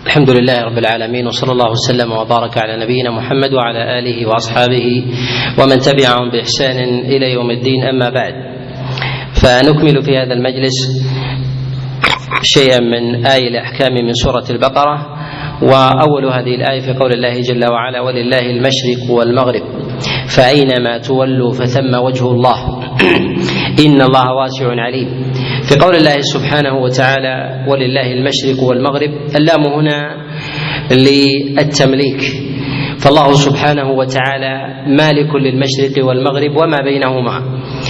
الحمد لله رب العالمين، وصلى الله وسلم وبارك على نبينا محمد وعلى آله وأصحابه ومن تبعهم بإحسان إلى يوم الدين. أما بعد، فنكمل في هذا المجلس شيئا من آية الأحكام من سورة البقرة. وأول هذه الآية في قول الله جل وعلا: ولله المشرق والمغرب فأينما تولوا فثم وجه الله إن الله واسع عليم. في قول الله سبحانه وتعالى: ولله المشرق والمغرب، اللام هنا للتمليك، فالله سبحانه وتعالى مالك للمشرق والمغرب وما بينهما،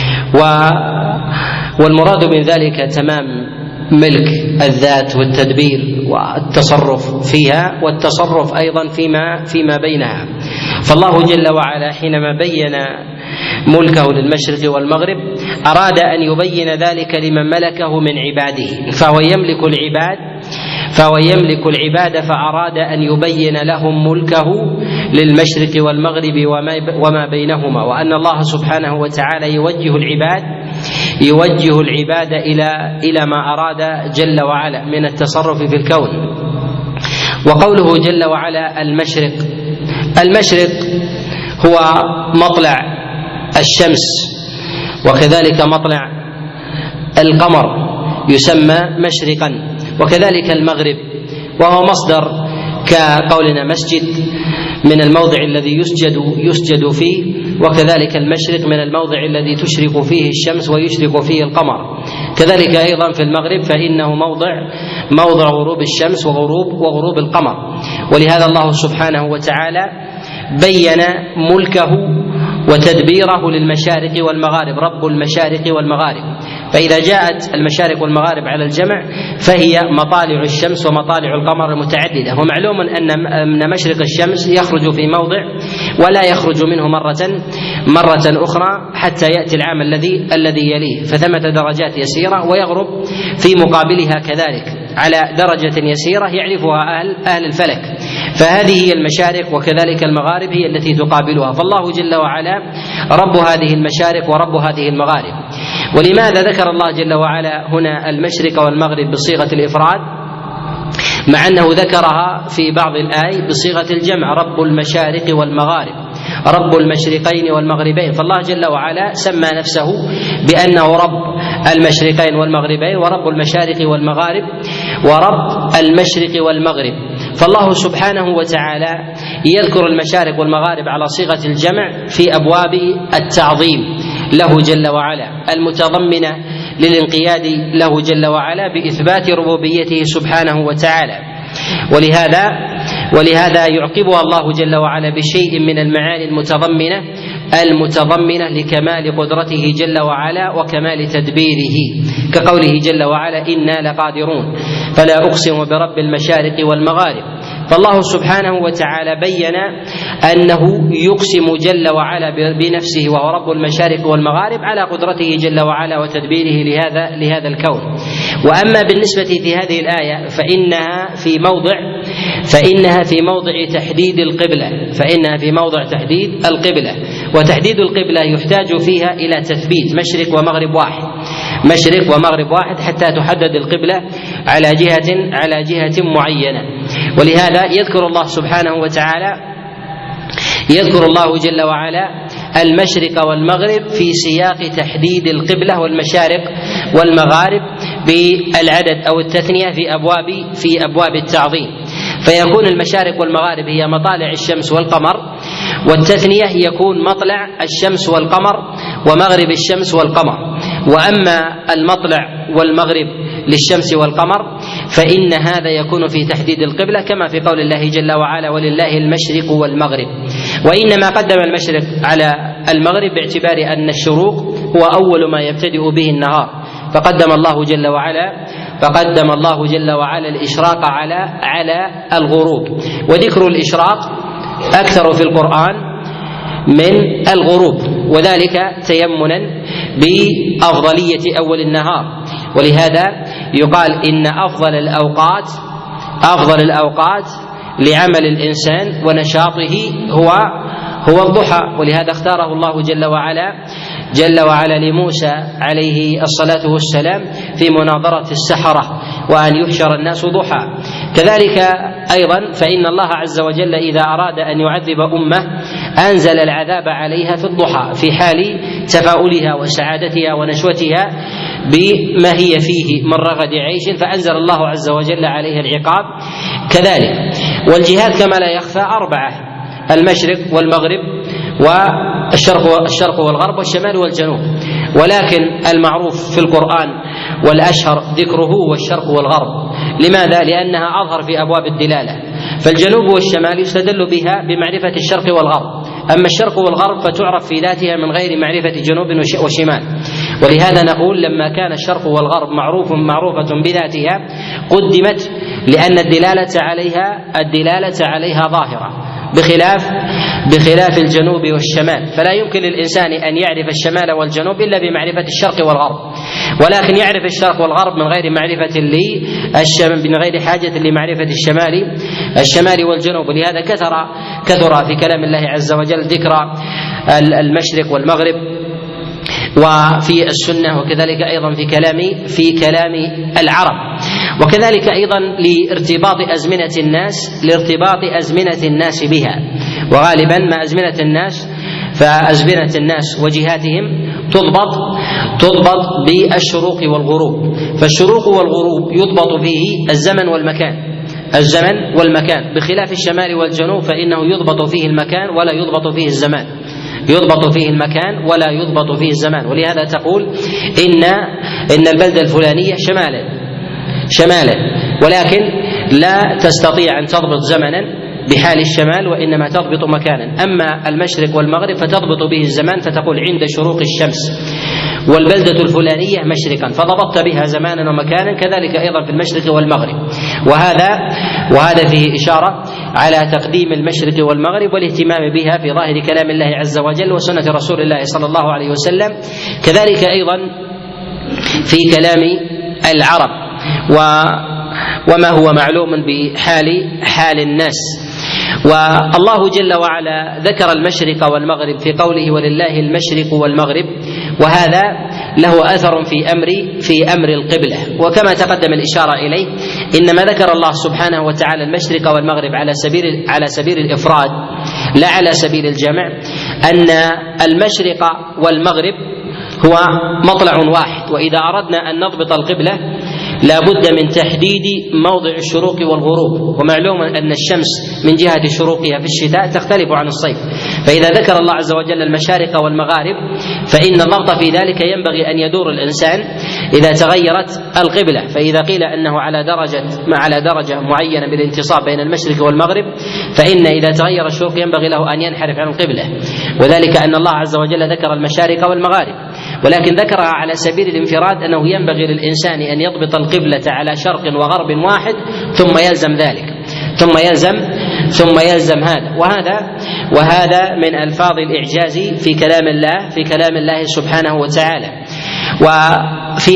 والمراد من ذلك تمام ملك الذات والتدبير والتصرف فيها، والتصرف أيضا فيما بينها. فالله جل وعلا حينما بين ملكه للمشرق والمغرب أراد أن يبين ذلك لمن ملكه من عباده، فهو يملك العباد فأراد أن يبين لهم ملكه للمشرق والمغرب وما بينهما، وأن الله سبحانه وتعالى يوجه العباد إلى ما أراد جل وعلا من التصرف في الكون. وقوله جل وعلا المشرق هو مطلع الشمس، وكذلك مطلع القمر يسمى مشرقا، وكذلك المغرب وهو مصدر كقولنا مسجد من الموضع الذي يسجد فيه، وكذلك المشرق من الموضع الذي تشرق فيه الشمس ويشرق فيه القمر. كذلك أيضا في المغرب فإنه موضع غروب الشمس وغروب القمر. ولهذا الله سبحانه وتعالى بين ملكه وتدبيره للمشارق والمغارب، رب المشارق والمغارب. فإذا جاءت المشارق والمغارب على الجمع فهي مطالع الشمس ومطالع القمر متعددة، ومعلوم أن مشرق الشمس يخرج في موضع ولا يخرج منه مرة أخرى حتى يأتي العام الذي يليه، فثمة درجات يسيرة، ويغرب في مقابلها كذلك على درجة يسيرة يعرفها أهل الفلك. فهذه هي المشارق، وكذلك المغارب هي التي تقابلها. فالله جل وعلا رب هذه المشارق ورب هذه المغارب. ولماذا ذكر الله جل وعلا هنا المشرق والمغرب بصيغة الإفراد مع أنه ذكرها في بعض الآي بصيغة الجمع: رب المشارق والمغارب، رب المشرقين والمغربين؟ فالله جل وعلا سمى نفسه بأنه رب المشرقين والمغربين، ورب المشارق والمغارب، ورب المشرق والمغرب. فالله سبحانه وتعالى يذكر المشارق والمغارب على صيغة الجمع في أبواب التعظيم له جل وعلا، المتضمنة للانقياد له جل وعلا بإثبات ربوبيته سبحانه وتعالى. ولهذا يعقبها الله جل وعلا بشيء من المعاني المتضمنة لكمال قدرته جل وعلا وكمال تدبيره، كقوله جل وعلا: إنا لقادرون فلا أقسم برب المشارق والمغارب. فالله سبحانه وتعالى بين أنه يقسم جل وعلا بنفسه وهو رب المشارق والمغارب على قدرته جل وعلا وتدبيره لهذا الكون. وأما بالنسبة في هذه الآية فإنها في موضع تحديد القبلة، وتحديد القبلة يحتاج فيها إلى تثبيت مشرق ومغرب واحد حتى تحدد القبلة على جهة معينة. ولهذا يذكر الله جل وعلا المشرق والمغرب في سياق تحديد القبلة والمشارق والمغارب بالعدد أو التثنية في أبواب التعظيم، فيكون المشارق والمغارب هي مطالع الشمس والقمر، والتثنية يكون مطلع الشمس والقمر ومغرب الشمس والقمر. وأما المطلع والمغرب للشمس والقمر فإن هذا يكون في تحديد القبلة كما في قول الله جل وعلا: ولله المشرق والمغرب. وإنما قدم المشرق على المغرب باعتبار أن الشروق هو أول ما يبتدئ به النهار، فقدم الله جل وعلا الإشراق على الغروب. وذكر الإشراق أكثر في القرآن من الغروب، وذلك تيمنا بأفضلية أول النهار. ولهذا يقال إن أفضل الأوقات لعمل الإنسان ونشاطه هو الضحى. ولهذا اختاره الله جل وعلا لموسى عليه الصلاة والسلام في مناظرة السحرة وأن يحشر الناس ضحى، كذلك أيضا فإن الله عز وجل إذا أراد أن يعذب أمة أنزل العذاب عليها في الضحى في حال تفاؤلها وسعادتها ونشوتها بما هي فيه من رغد عيش، فأنزل الله عز وجل عليها العقاب كذلك. والجهاد كما لا يخفى 4: المشرق والمغرب والشرق والغرب والشمال والجنوب، ولكن المعروف في القرآن والأشهر ذكره هو الشرق والغرب. لماذا؟ لأنها أظهر في أبواب الدلالة، فالجنوب والشمال يستدل بها بمعرفة الشرق والغرب، أما الشرق والغرب فتعرف في ذاتها من غير معرفة جنوب وشمال. ولهذا نقول لما كان الشرق والغرب معروفة بذاتها قدمت، لأن الدلالة عليها ظاهرة بخلاف الجنوب والشمال. فلا يمكن للإنسان أن يعرف الشمال والجنوب إلا بمعرفة الشرق والغرب، ولكن يعرف الشرق والغرب من غير حاجة لمعرفة الشمال والجنوب. ولهذا كثر في كلام الله عز وجل ذكر المشرق والمغرب وفي السنة، وكذلك أيضا في كلام العرب، وكذلك أيضا لارتباط أزمنة الناس بها. وغالبا ما أزمنة الناس فأزمنة الناس وجهاتهم تضبط بالشروق والغروب، فالشروق والغروب يضبط فيه الزمن والمكان بخلاف الشمال والجنوب فإنه يضبط فيه المكان ولا يضبط فيه الزمان. ولهذا تقول إن البلدة الفلانية شمالا، ولكن لا تستطيع أن تضبط زمنا بحال الشمال، وإنما تضبط مكانا. أما المشرق والمغرب فتضبط به الزمان، فتقول عند شروق الشمس والبلدة الفلانية مشرقا، فضبطت بها زمانا ومكانا، كذلك أيضا في المشرق والمغرب. وهذا فيه إشارة على تقديم المشرق والمغرب والاهتمام بها في ظاهر كلام الله عز وجل وسنة رسول الله صلى الله عليه وسلم، كذلك أيضا في كلام العرب وما هو معلوم بحال الناس. والله جل وعلا ذكر المشرق والمغرب في قوله ولله المشرق والمغرب، وهذا له أثر في أمر القبلة. وكما تقدم الإشارة إليه إنما ذكر الله سبحانه وتعالى المشرق والمغرب على سبيل الإفراد لا على سبيل الجمع، أن المشرق والمغرب هو مطلع واحد، وإذا أردنا أن نضبط القبلة لا بد من تحديد موضع الشروق والغروب. ومعلوم أن الشمس من جهة شروقها في الشتاء تختلف عن الصيف، فإذا ذكر الله عز وجل المشارق والمغارب فإن الضبط في ذلك ينبغي أن يدور الإنسان إذا تغيرت القبلة. فإذا قيل أنه على درجة معينة بالانتصاب بين المشرق والمغرب، فإن إذا تغير الشروق ينبغي له أن ينحرف عن القبلة، وذلك أن الله عز وجل ذكر المشارق والمغارب، ولكن ذكرها على سبيل الانفراد، أنه ينبغي للإنسان أن يضبط القبلة على شرق وغرب واحد ثم يلزم ذلك ثم يلزم وهذا من ألفاظ الإعجاز في كلام الله سبحانه وتعالى. وفي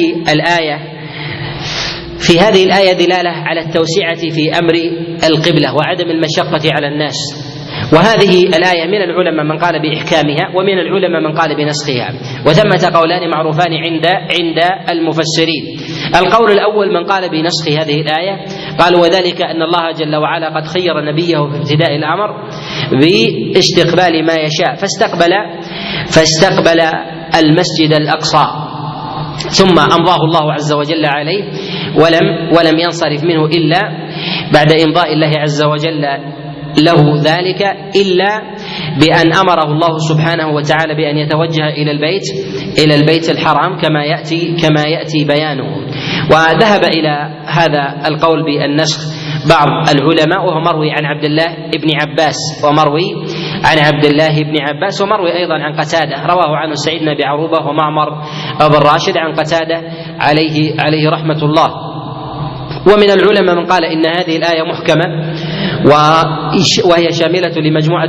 هذه الآية دلالة على التوسعة في أمر القبلة وعدم المشقة على الناس. وهذه الآية من العلماء من قال بإحكامها، ومن العلماء من قال بنسخها، وثمة قولان معروفان عند المفسرين. القول الأول من قال بنسخ هذه الآية، قال وذلك أن الله جل وعلا قد خير نبيه في ابتداء الأمر باستقبال ما يشاء، فاستقبل المسجد الأقصى ثم أمضاه الله عز وجل عليه ولم ينصرف منه إلا بعد إمضاء الله عز وجل له ذلك، إلا بأن أمره الله سبحانه وتعالى بأن يتوجه إلى البيت الحرام كما يأتي بيانه. وذهب إلى هذا القول بالنسخ بعض العلماء، وهو مروي عن عبد الله بن عباس ومروي أيضا عن قتادة، رواه عنه سعيد بن أبي عروبة ومعمر بن راشد عن قتادة عليه رحمة الله. ومن العلماء من قال إن هذه الآية محكمة وهي شاملة لمجموعة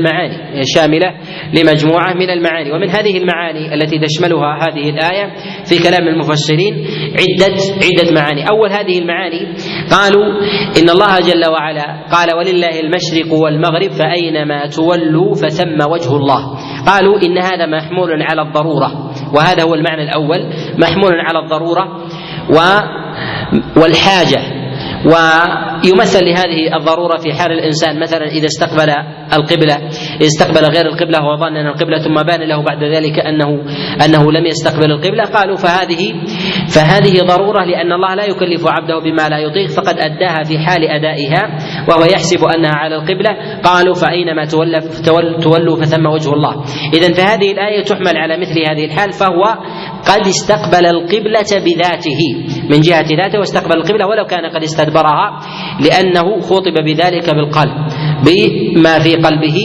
من المعاني، ومن هذه المعاني التي تشملها هذه الآية في كلام المفسرين عدة معاني. أول هذه المعاني قالوا إن الله جل وعلا قال ولله المشرق والمغرب فأينما تولوا فثم وجه الله. قالوا إن هذا محمول على الضرورة، وهذا هو المعنى الأول، محمول على الضرورة والحاجة ويمثل لهذه الضرورة في حال الإنسان مثلا إذا استقبل غير القبلة وظن أن القبلة ثم بان له بعد ذلك أنه لم يستقبل القبلة، قالوا فهذه ضرورة، لأن الله لا يكلف عبده بما لا يطيق، فقد أداها في حال أدائها وهو يحسب أنها على القبلة. قالوا فأينما تولوا فثم وجه الله. إذن فهذه الآية تحمل على مثل هذه الحال، فهو قد استقبل القبلة بذاته من جهة ذاته واستقبل القبلة ولو كان قد استدبرها، لأنه خطب بذلك بالقلب بما في قلبه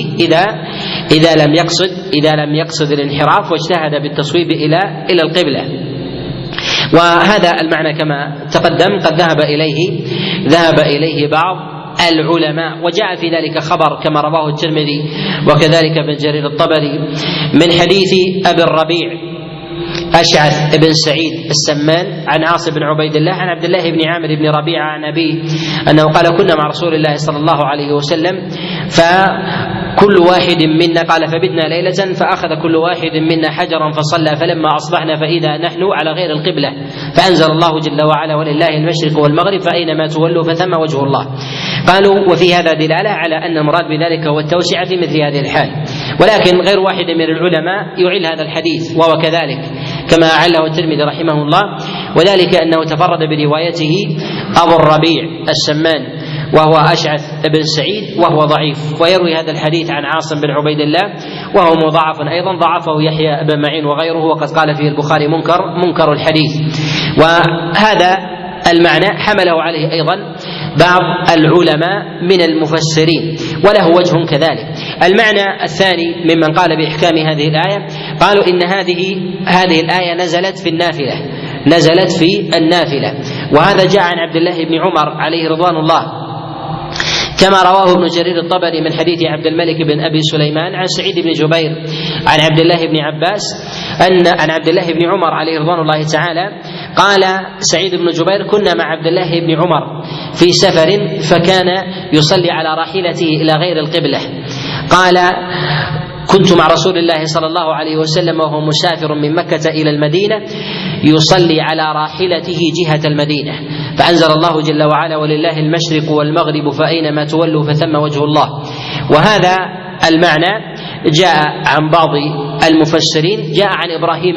إذا لم يقصد الانحراف واجتهد بالتصويب إلى القبلة. وهذا المعنى كما تقدم قد ذهب إليه بعض العلماء، وجاء في ذلك خبر كما رواه الترمذي وكذلك ابن جرير الطبري من حديث أبي الربيع أشعث بن سعيد السمان عن عاصم بن عبيد الله عن عبد الله بن عامر بن ربيعة عن أبيه أنه قال كنا مع رسول الله صلى الله عليه وسلم فكل واحد منا قال فبتنا ليلة فأخذ كل واحد منا حجرا فصلى، فلما أصبحنا فإذا نحن على غير القبلة، فأنزل الله جل وعلا ولله المشرق والمغرب فأينما تولوا فثم وجه الله. قالوا وفي هذا دلالة على أن المراد بذلك هو التوسعة في مثل هذه الحال، ولكن غير واحد من العلماء يعل هذا الحديث وهو كذلك كما أعله الترمذي رحمه الله، وذلك أنه تفرد بروايته أبو الربيع السمان وهو أشعث بن سعيد وهو ضعيف، ويروي هذا الحديث عن عاصم بن عبيد الله وهو مضاعف أيضا، ضعفه يحيى بن معين وغيره، وقد قال فيه البخاري منكر الحديث. وهذا المعنى حمله عليه أيضا بعض العلماء من المفسرين وله وجه كذلك. المعنى الثاني ممن قال بإحكام هذه الآية قالوا إن هذه الآية نزلت في النافلة، وهذا جاء عن عبد الله بن عمر عليه رضوان الله كما رواه ابن جرير الطبري من حديث عبد الملك بن أبي سليمان عن سعيد بن جبير عن عبد الله بن عباس عن عبد الله بن عمر عليه رضوان الله تعالى قال سعيد بن جبير كنا مع عبد الله بن عمر في سفر فكان يصلي على راحلته إلى غير القبلة، قال كنت مع رسول الله صلى الله عليه وسلم وهو مسافر من مكة إلى المدينة يصلي على راحلته جهة المدينة، فأنزل الله جل وعلا ولله المشرق والمغرب فأينما تولوا فثم وجه الله. وهذا المعنى جاء عن بعض المفسرين، جاء عن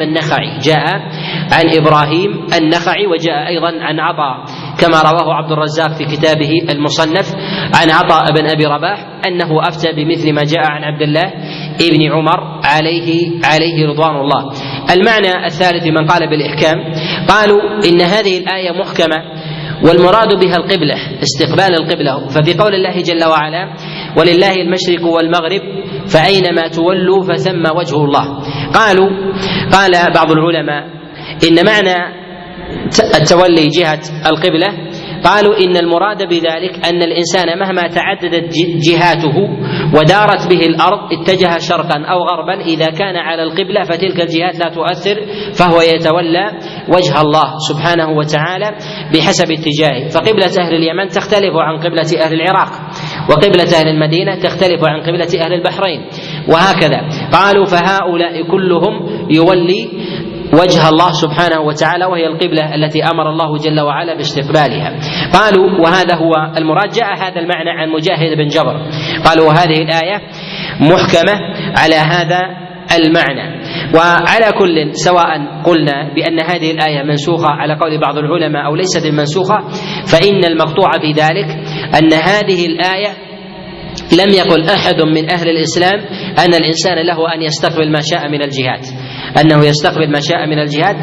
إبراهيم النخعي وجاء أيضا عن عطاء كما رواه عبد الرزاق في كتابه المصنف عن عطاء بن أبي رباح أنه أفتى بمثل ما جاء عن عبد الله ابن عمر عليه رضوان الله. المعنى الثالث من قال بالإحكام قالوا إن هذه الآية محكمة والمراد بها القبلة استقبال القبلة، ففي قول الله جل وعلا ولله المشرق والمغرب فأينما تولوا فثم وجه الله، قال بعض العلماء إن معنى التولي جهة القبلة قالوا إن المراد بذلك أن الإنسان مهما تعددت جهاته ودارت به الأرض اتجه شرقا أو غربا إذا كان على القبلة فتلك الجهات لا تؤثر، فهو يتولى وجه الله سبحانه وتعالى بحسب اتجاهه. فقبلة أهل اليمن تختلف عن قبلة أهل العراق، وقبلة أهل المدينة تختلف عن قبلة أهل البحرين، وهكذا. قالوا فهؤلاء كلهم يولي وجه الله سبحانه وتعالى وهي القبلة التي أمر الله جل وعلا باستقبالها. قالوا وهذا هو المراد. جاء هذا المعنى عن مجاهد بن جبر قالوا وهذه الآية محكمة على هذا المعنى. وعلى كل سواء قلنا بأن هذه الآية منسوخة على قول بعض العلماء أو ليست منسوخة، فإن المقطوع في ذلك أن هذه الآية لم يقل أحد من أهل الإسلام أن الإنسان له أن يستقبل ما شاء من الجهات، أنه يستقبل ما شاء من الجهات.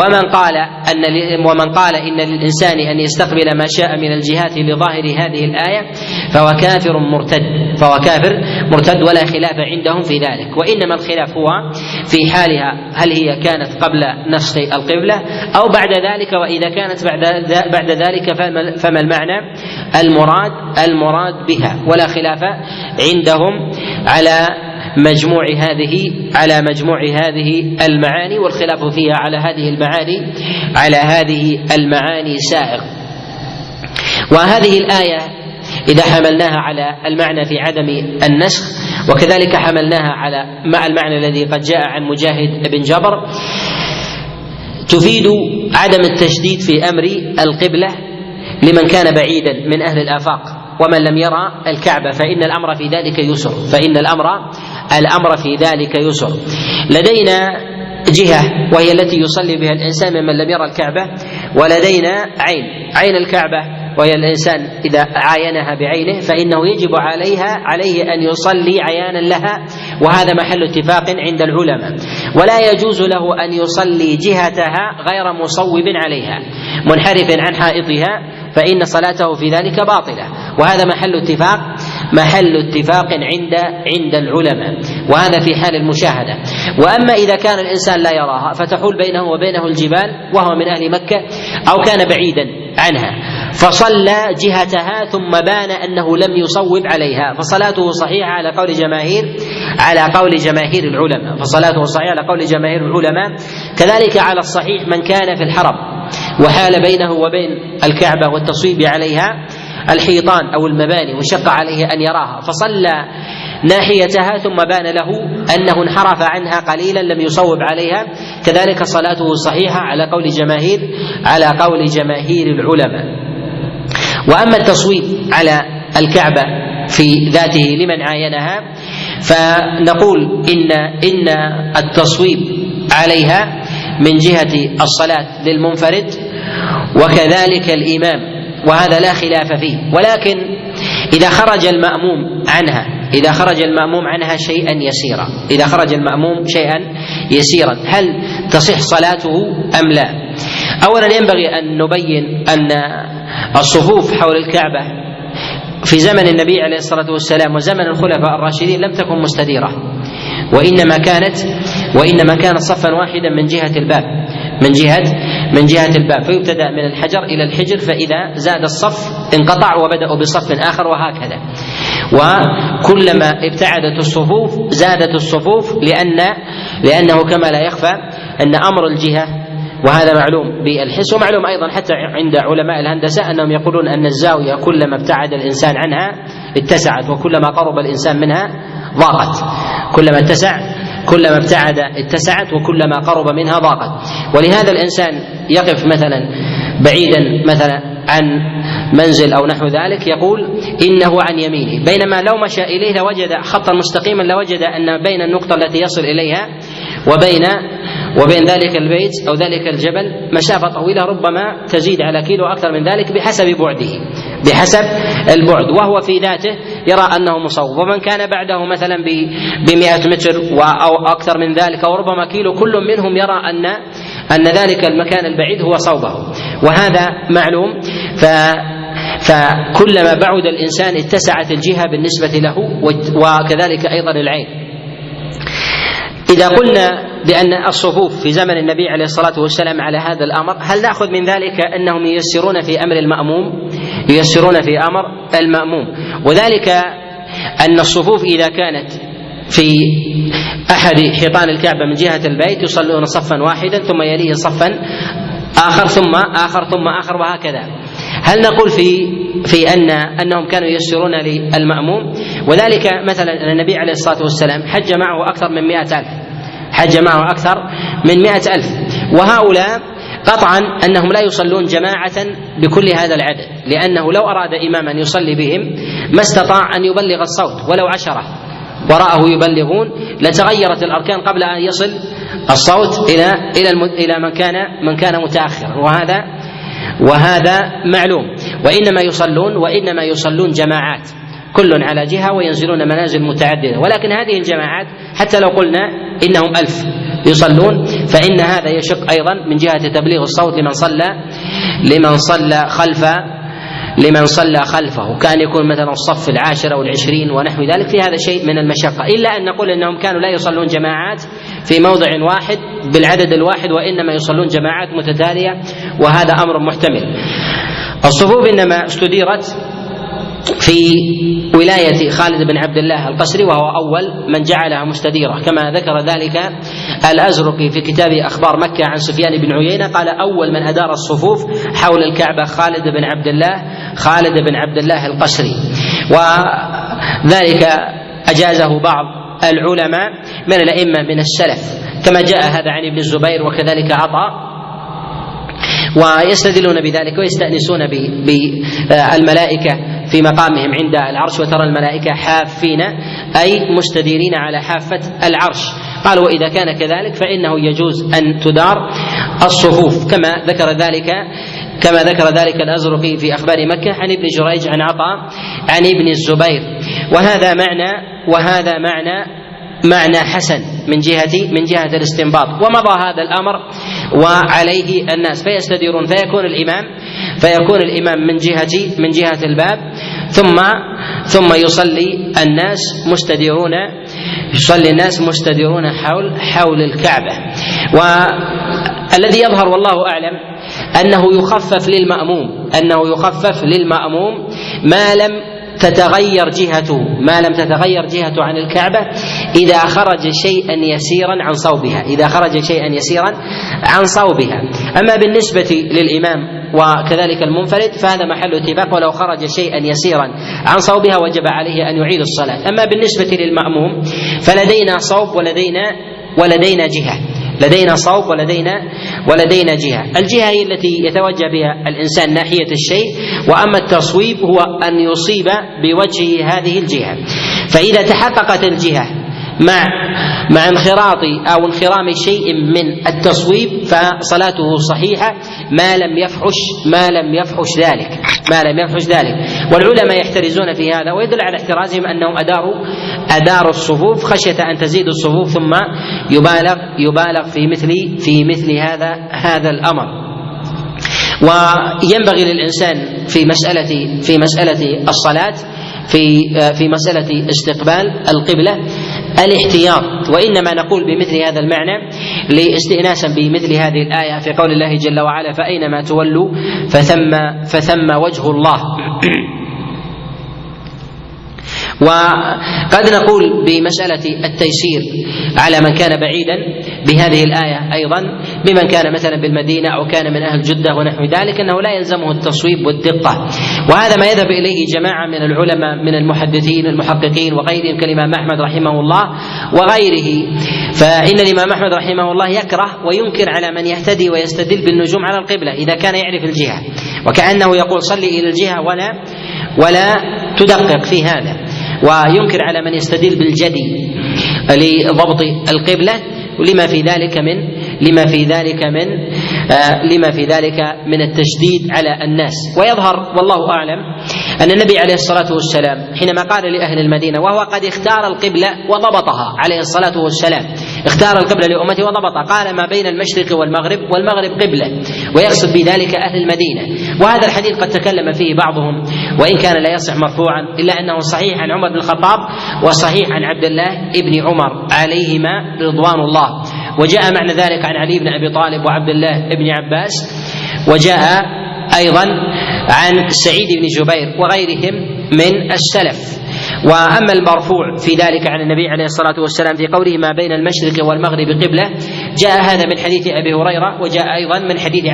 ومن قال إن للإنسان أن يستقبل ما شاء من الجهات لظاهر هذه الآية فهو كافر مرتد ولا خلاف عندهم في ذلك. وإنما الخلاف هو في حالها هل هي كانت قبل نسخ القبلة أو بعد ذلك، وإذا كانت بعد ذلك فما المعنى المراد بها، ولا خلاف عندهم على مجموع هذه المعاني، والخلاف فيها على هذه المعاني سائغ. وهذه الآية إذا حملناها على المعنى في عدم النسخ وكذلك حملناها على مع المعنى الذي قد جاء عن مجاهد بن جبر تفيد عدم التشديد في أمر القبلة لمن كان بعيدا من أهل الآفاق ومن لم يرى الكعبة، فإن الأمر في ذلك يسر، فإن الأمر في ذلك يسر. لدينا جهة وهي التي يصلي بها الإنسان ممن لم يرى الكعبة، ولدينا عين الكعبة وهي الإنسان إذا عاينها بعينه فإنه يجب عليه أن يصلي عيانا لها، وهذا محل اتفاق عند العلماء. ولا يجوز له أن يصلي جهتها غير مصوب عليها منحرف عن حائطها، فإن صلاته في ذلك باطلة، وهذا محل اتفاق عند العلماء، وهذا في حال المشاهدة. وأما إذا كان الإنسان لا يراها فتحول بينه وبينه الجبال وهو من أهل مكة أو كان بعيدا عنها فصلى جهتها ثم بان أنه لم يصوب عليها فصلاته صحيحة على قول جماهير العلماء، فصلاته صحيحة على قول جماهير العلماء. كذلك على الصحيح من كان في الحرم وحال بينه وبين الكعبة والتصويب عليها الحيطان أو المباني وشق عليه أن يراها فصلى ناحيتها ثم بان له أنه انحرف عنها قليلا لم يصوب عليها، كذلك صلاته صحيحة على قول جماهير العلماء. وأما التصويب على الكعبة في ذاته لمن عاينها فنقول إن التصويب عليها من جهة الصلاة للمنفرد وكذلك الإمام، وهذا لا خلاف فيه. ولكن إذا خرج المأموم عنها شيئا يسيرا هل تصح صلاته أم لا؟ أولا ينبغي أن نبين أن الصفوف حول الكعبة في زمن النبي عليه الصلاة والسلام وزمن الخلفاء الراشدين لم تكن مستديرة، وإنما كانت صفا واحدا من جهة الباب فيبتدأ من الحجر إلى الحجر، فإذا زاد الصف انقطع وبدأوا بصف آخر وهكذا. وكلما ابتعدت الصفوف زادت الصفوف لأنه كما لا يخفى أن أمر الجهة، وهذا معلوم بالحس ومعلوم أيضا حتى عند علماء الهندسة أنهم يقولون أن الزاوية كلما ابتعد الإنسان عنها اتسعت، وكلما قرب الإنسان منها ضاقت، كلما ابتعد اتسعت وكلما قرب منها ضاقت. ولهذا الإنسان يقف مثلا بعيدا مثلا عن منزل أو نحو ذلك يقول إنه عن يمينه، بينما لو مشى إليه لوجد خطا مستقيما لوجد أن بين النقطة التي يصل إليها وبين ذلك البيت أو ذلك الجبل مسافة طويلة ربما تزيد على كيلو أكثر من ذلك بحسب البعد، وهو في ذاته يرى أنه مصوب. ومن كان بعده مثلا ب100 متر أو أكثر من ذلك أو ربما كيلو كل منهم يرى أن ذلك المكان البعيد هو صوبه، وهذا معلوم. فكلما بعد الإنسان اتسعت الجهة بالنسبة له، وكذلك أيضا العين. إذا قلنا بأن الصفوف في زمن النبي عليه الصلاة والسلام على هذا الأمر، هل نأخذ من ذلك أنهم ييسرون في أمر المأموم؟ وذلك أن الصفوف إذا كانت في أحد حيطان الكعبة من جهة البيت يصلون صفا واحدا ثم يليه صفا آخر ثم آخر وهكذا، هل نقول في أنهم كانوا ييسرون للمأموم؟ وذلك مثلا أن النبي عليه الصلاة والسلام حج معه أكثر من 100,000 وهؤلاء قطعا أنهم لا يصلون جماعة بكل هذا العدد، لأنه لو أراد إماما يصلي بهم ما استطاع أن يبلغ الصوت ولو 10 وراءه يبلغون لتغيرت الأركان قبل أن يصل الصوت إلى من كان متأخرا، وهذا معلوم. وإنما يصلون جماعات كل على جهة وينزلون منازل متعددة، ولكن هذه الجماعات حتى لو قلنا إنهم 1000 يصلون فإن هذا يشق أيضا من جهة تبليغ الصوت لمن صلى خلفه، كان يكون مثلا الصف 10 أو 20 ونحو ذلك، في هذا شيء من المشقة، إلا أن نقول إنهم كانوا لا يصلون جماعات في موضع واحد بالعدد الواحد، وإنما يصلون جماعات متتالية، وهذا أمر محتمل. الصفوف إنما استديرت في ولاية خالد بن عبد الله القسري، وهو أول من جعلها مستديرة، كما ذكر ذلك الأزرقي في كتاب أخبار مكة عن سفيان بن عيينة قال أول من أدار الصفوف حول الكعبة خالد بن عبد الله القسري، وذلك أجازه بعض العلماء من الأئمة من السلف كما جاء هذا عن ابن الزبير وكذلك عطاء ويستدلون بذلك ويستأنسون بالملائكة في مقامهم عند العرش، وترى الملائكة حافين أي مستديرين على حافة العرش. قالوا وإذا كان كذلك فإنه يجوز أن تدار الصفوف كما ذكر ذلك الأزرقي في أخبار مكة عن ابن جريج عن عطاء عن ابن الزبير. وهذا معنى حسن من جهة الاستنباط، ومضى هذا الأمر وعليه الناس، فيستديرون فيكون الإمام من جهة الباب، ثم يصلي الناس مستديرون حول الكعبة. والذي يظهر والله أعلم أنه يخفف للمأموم ما لم تتغير جهته عن الكعبة إذا خرج شيئا يسيرا عن صوبها. أما بالنسبة للإمام وكذلك المنفرد فهذا محل اتفاق، ولو خرج شيئا يسيرا عن صوبها وجب عليه أن يعيد الصلاة. أما بالنسبة للمأموم فلدينا صوب ولدينا جهة، ولدينا جهة. الجهة هي التي يتوجه بها الإنسان ناحية الشيء، وأما التصويب هو أن يصيب بوجهه هذه الجهة. فإذا تحققت الجهة مع انخرام شيء من التصويب فصلاته صحيحة ما لم يفحش ذلك. والعلماء يحترزون في هذا، ويدل على احترازهم أنهم أداروا الصفوف خشية أن تزيد الصفوف ثم يبالغ في مثل هذا الأمر. وينبغي للإنسان في مسألة الصلاة في مسألة استقبال القبلة الاحتياط، وإنما نقول بمثل هذا المعنى لاستئناسا بمثل هذه الآية في قول الله جل وعلا فأينما تولوا فثم وجه الله. وقد نقول بمسألة التيسير على من كان بعيدا بهذه الآية أيضا بمن كان مثلا بالمدينة أو كان من أهل جدة ونحو ذلك، أنه لا يلزمه التصويب والدقة، وهذا ما يذهب إليه جماعة من العلماء من المحدثين المحققين وغيرهم كالإمام أحمد رحمه الله وغيره. فإن الإمام أحمد رحمه الله يكره وينكر على من يهتدي ويستدل بالنجوم على القبلة إذا كان يعرف الجهة، وكأنه يقول صلي إلى الجهة ولا تدقق في هذا، وينكر على من يستدل بالجدي لضبط القبلة لما في ذلك من التشديد على الناس. ويظهر والله أعلم أن النبي عليه الصلاة والسلام حينما قال لأهل المدينة وهو قد اختار القبلة وضبطها عليه الصلاة والسلام، اختار القبلة لأمته وضبطها، قال ما بين المشرق والمغرب قبلة، ويقصد بذلك أهل المدينة. وهذا الحديث قد تكلم فيه بعضهم وإن كان لا يصح مرفوعا، إلا أنه صحيح عن عمر بن الخطاب وصحيح عن عبد الله بن عمر عليهما رضوان الله، وجاء معنى ذلك عن علي بن أبي طالب وعبد الله بن عباس، وجاء أيضا عن سعيد بن جبير وغيرهم من السلف. وأما المرفوع في ذلك عن النبي عليه الصلاة والسلام في قوله ما بين المشرق والمغرب قبلة، جاء هذا من حديث أبي هريرة، وجاء أيضا من حديث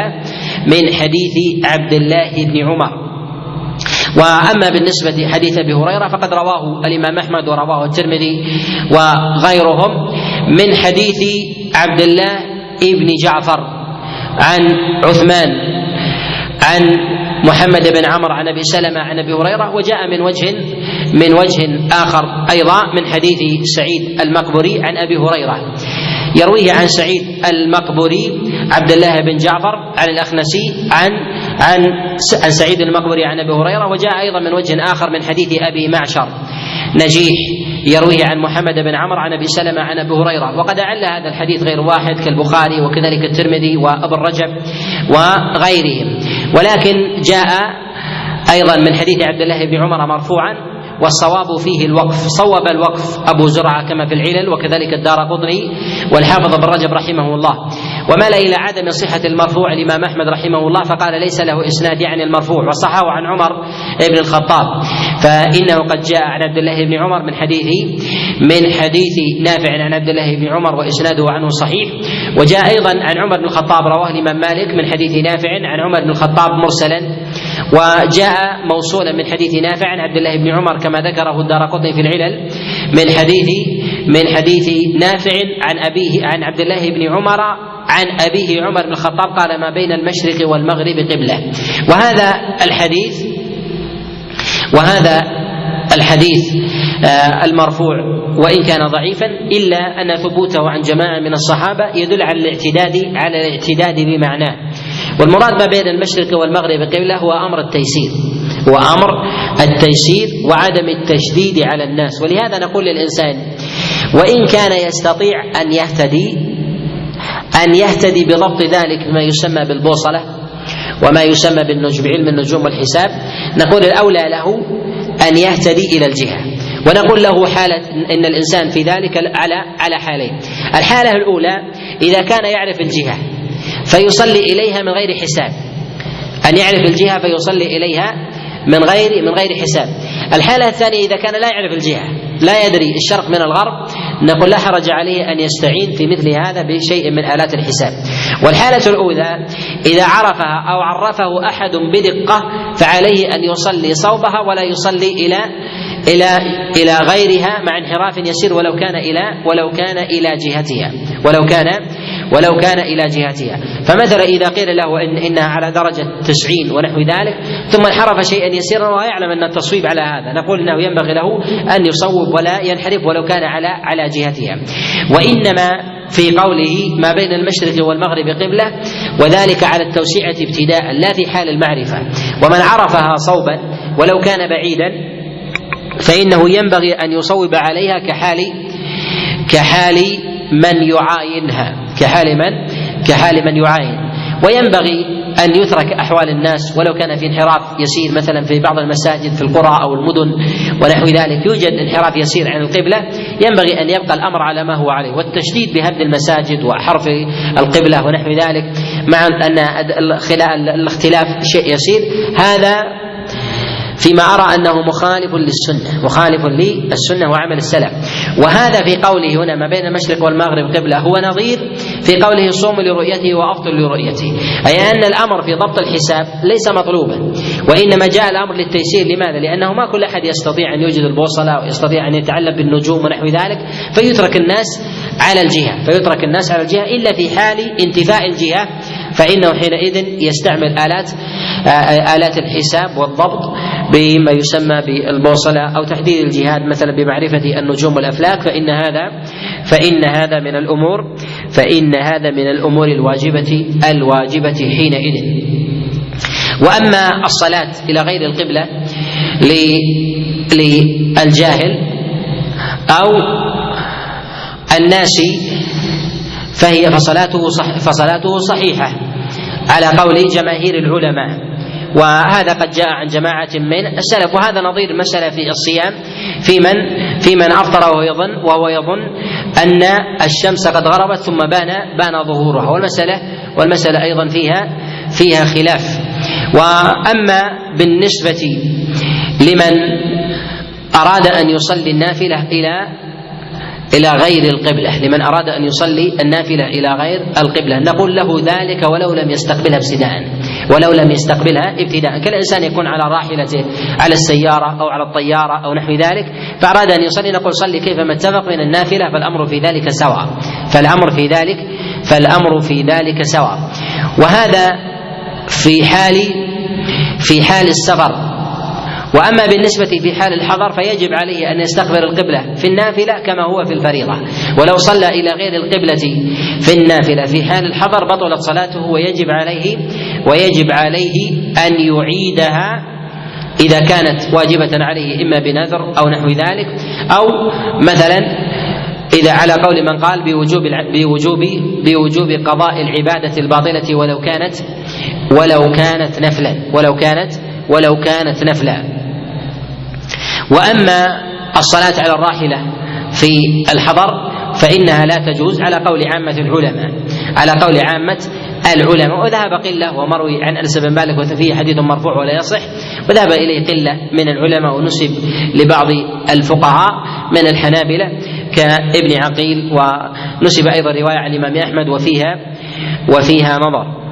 عبد الله بن عمر. وأما بالنسبة حديث أبي هريرة فقد رواه الإمام أحمد ورواه الترمذي وغيرهم من حديث عبد الله بن جعفر عن عثمان عن محمد بن عمرو عن أبي سلمة عن أبي هريرة، وجاء من وجه آخر أيضا من حديث سعيد المقبري عن أبي هريرة، يرويه عن سعيد المقبري عبد الله بن جعفر عن الأخنسي عن سعيد المقبري عن أبي هريرة. وجاء أيضا من وجه آخر من حديث أبي معشر نجيح يرويه عن محمد بن عمرو عن أبي سلمة عن أبي هريرة. وقد أعل هذا الحديث غير واحد كالبخاري وكذلك الترمذي وأبو الرجب وغيرهم، ولكن جاء أيضا من حديث عبد الله بن عمر مرفوعا، والصواب فيه الوقف، صوب الوقف أبو زرعة كما في العلل وكذلك الدارقطني والحافظ ابن رجب رحمه الله. ومال إلى عدم صحة المرفوع الإمام أحمد رحمه الله فقال ليس له إسناد يعني المرفوع، وصححه عن عمر بن الخطاب، فإنه قد جاء عن عبد الله بن عمر من حديث نافع عن عبد الله بن عمر وإسناده عنه صحيح. وجاء أيضا عن عمر بن الخطاب رواه الإمام مالك من حديث نافع عن عمر بن الخطاب مرسلا، وجاء موصولا من حديث نافع عن عبد الله بن عمر كما ذكره الدارقطني في العلل من حديث نافع عن أبيه عن عبد الله بن عمر عن أبيه عمر بن الخطاب قال: ما بين المشرق والمغرب قبلة. وهذا الحديث المرفوع وإن كان ضعيفا إلا أن ثبوته عن جماعة من الصحابة يدل على الاعتداد بمعناه. والمراد ما بين المشرق والمغرب قبلة هو أمر التيسير وعدم التشديد على الناس. ولهذا نقول للإنسان وإن كان يستطيع أن يهتدي بضبط ذلك بما يسمى بالبوصلة وما يسمى بعلم النجوم والحساب، نقول الأولى له أن يهتدي إلى الجهة. ونقول له حالة إن الإنسان في ذلك على حالين: الحالة الأولى إذا كان يعرف الجهة فيصلي إليها من غير حساب، أن يعرف الجهة فيصلي إليها من غير حساب. الحالة الثانية إذا كان لا يعرف الجهة، لا يدري الشرق من الغرب، نقول لا حرج عليه أن يستعين في مثل هذا بشيء من آلات الحساب. والحالة الأولى إذا عرفها أو عرفه أحد بدقة فعليه أن يصلي صوبها ولا يصلي إلى غيرها مع انحراف يسير ولو كان إلى جهتها. فمثلا إذا قيل له إنها على درجة 90 ونحو ذلك ثم انحرف شيئا يسيرا ويعلم أن التصويب على هذا، نقول إنه ينبغي له أن يصوب ولا ينحرف ولو كان على جهتها. وإنما في قوله ما بين المشرق والمغرب قبلة وذلك على التوسعة ابتداء لا في حال المعرفة. ومن عرفها صوبا ولو كان بعيدا فإنه ينبغي أن يصوب عليها كحال من يعاينها، كحال من يعاين. وينبغي أن يترك أحوال الناس ولو كان في انحراف يسير، مثلا في بعض المساجد في القرى أو المدن ونحو ذلك يوجد انحراف يسير عن القبلة، ينبغي أن يبقى الأمر على ما هو عليه. والتشديد بهدم المساجد وحرف القبلة ونحو ذلك مع أن الاختلاف شيء يسير، هذا فيما أرى أنه مخالف للسنة وعمل السلف. وهذا في قوله هنا ما بين المشرق والمغرب قبلة هو نظير في قوله صوم لرؤيته وأفطر لرؤيته، أي أن الأمر في ضبط الحساب ليس مطلوبا، وإنما جاء الأمر للتيسير. لماذا؟ لأنه ما كل أحد يستطيع أن يوجد البوصلة ويستطيع أن يتعلم بالنجوم ونحو ذلك، فيترك الناس على الجهة إلا في حال انتفاء الجهة، فإنه حينئذ يستعمل آلات الحساب والضبط بما يسمى بالبوصلة أو تحديد الجهاد مثلا بمعرفة النجوم والأفلاك، فإن هذا من الأمور الواجبة حينئذ. وأما الصلاة إلى غير القبلة للجاهل أو الناس فصلاته صحيحة على قول جماهير العلماء، وهذا قد جاء عن جماعة من السلف. وهذا نظير المسألة في الصيام في من أفطر وهو يظن أن الشمس قد غربت ثم بان ظهورها، والمسألة أيضا فيها خلاف. وأما بالنسبة لمن أراد أن يصلي النافلة إلى غير القبلة، لمن أراد أن يصلي النافلة إلى غير القبلة، نقول له ذلك ولو لم يستقبلها ابتداء. كالإنسان يكون على راحلته على السيارة أو على الطيارة أو نحو ذلك فأراد أن يصلي، نقول صلي كيفما اتفق من النافلة فالأمر في ذلك سواء. وهذا في حال السفر. وأما بالنسبة في حال الحضر فيجب عليه أن يستقبل القبلة في النافلة كما هو في الفريضة، ولو صلى إلى غير القبلة في النافلة في حال الحضر بطلت صلاته، ويجب عليه أن يعيدها إذا كانت واجبة عليه إما بنذر أو نحو ذلك، أو مثلا إذا على قول من قال بوجوب قضاء العبادة الباطلة ولو كانت نفلا. وأما الصلاة على الراحلة في الحضر فإنها لا تجوز على قول عامة العلماء. وذهب قلة ومروي عن أنس بن مالك وفيه حديث مرفوع ولا يصح، وذهب إليه قلة من العلماء ونسب لبعض الفقهاء من الحنابلة كابن عقيل، ونسب أيضا رواية عن الإمام أحمد وفيها نظر.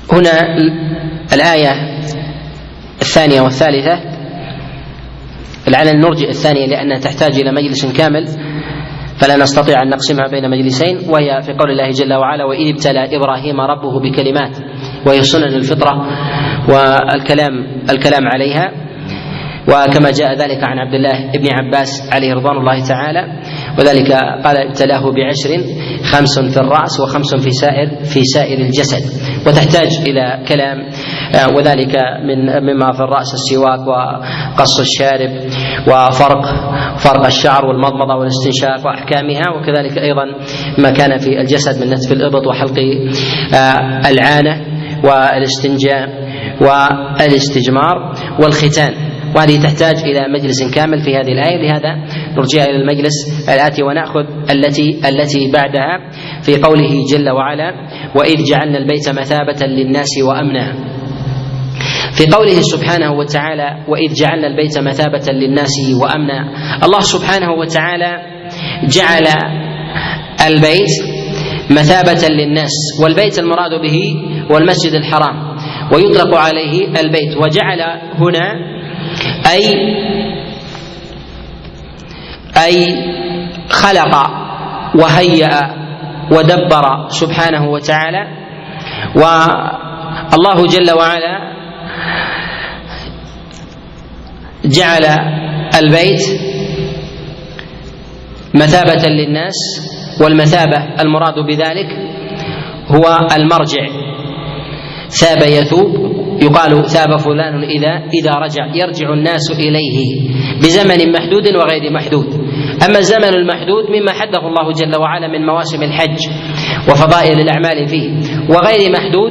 هنا الآية الثانية والثالثة لعلنا نرجئ الثانية لأنها تحتاج إلى مجلس كامل فلا نستطيع أن نقسمها بين مجلسين، وهي في قول الله جل وعلا: وإذ ابتلى إبراهيم ربه بكلمات، وهي سنن الفطرة والكلام عليها، وكما جاء ذلك عن عبد الله بن عباس عليه رضوان الله تعالى، وذلك قال: ابتلاه ب10 5 في الرأس و5 في سائر الجسد، وتحتاج إلى كلام، وذلك مما في الرأس السواك وقص الشارب وفرق الشعر والمضمضة والاستنشاق وأحكامها، وكذلك أيضا ما كان في الجسد من نتف الإبط وحلق العانة والاستنجاء والاستجمار والختان، وهذه تحتاج إلى مجلس كامل في هذه الآية، لهذا نرجع إلى المجلس الآتي ونأخذ التي بعدها في قوله جل وعلا: وإذ جعلنا البيت مثابة للناس وأمنا. في قوله سبحانه وتعالى: وإذ جعلنا البيت مثابة للناس وأمنا، الله سبحانه وتعالى جعل البيت مثابة للناس، والبيت المراد به والمسجد الحرام، ويطلق عليه البيت، وجعل هنا أي خلق وهيأ ودبر سبحانه وتعالى. والله جل وعلا جعل البيت مثابة للناس، والمثابة المراد بذلك هو المرجع، ثاب يثوب، يقال ثاب فلان إذا رجع، يرجع الناس إليه بزمن محدود وغير محدود. أما الزمن المحدود مما حده الله جل وعلا من مواسم الحج وفضائل الأعمال فيه، وغير محدود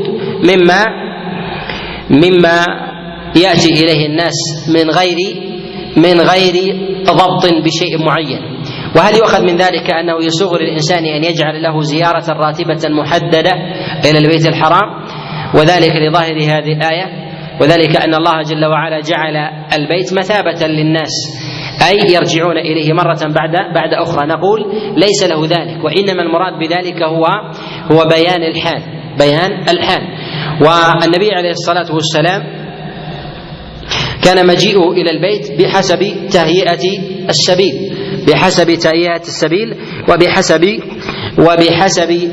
مما يأتي إليه الناس من غير ضبط بشيء معين. وهل يؤخذ من ذلك أنه يسوغ للإنسان أن يجعل له زيارة راتبة محددة إلى البيت الحرام؟ وذلك لظاهر هذه الآية، وذلك أن الله جل وعلا جعل البيت مثابة للناس، أي يرجعون إليه مرة بعد أخرى. نقول ليس له ذلك، وإنما المراد بذلك هو بيان الحال. والنبي عليه الصلاة والسلام كان مجيئه إلى البيت بحسب تهيئة السبيل وبحسب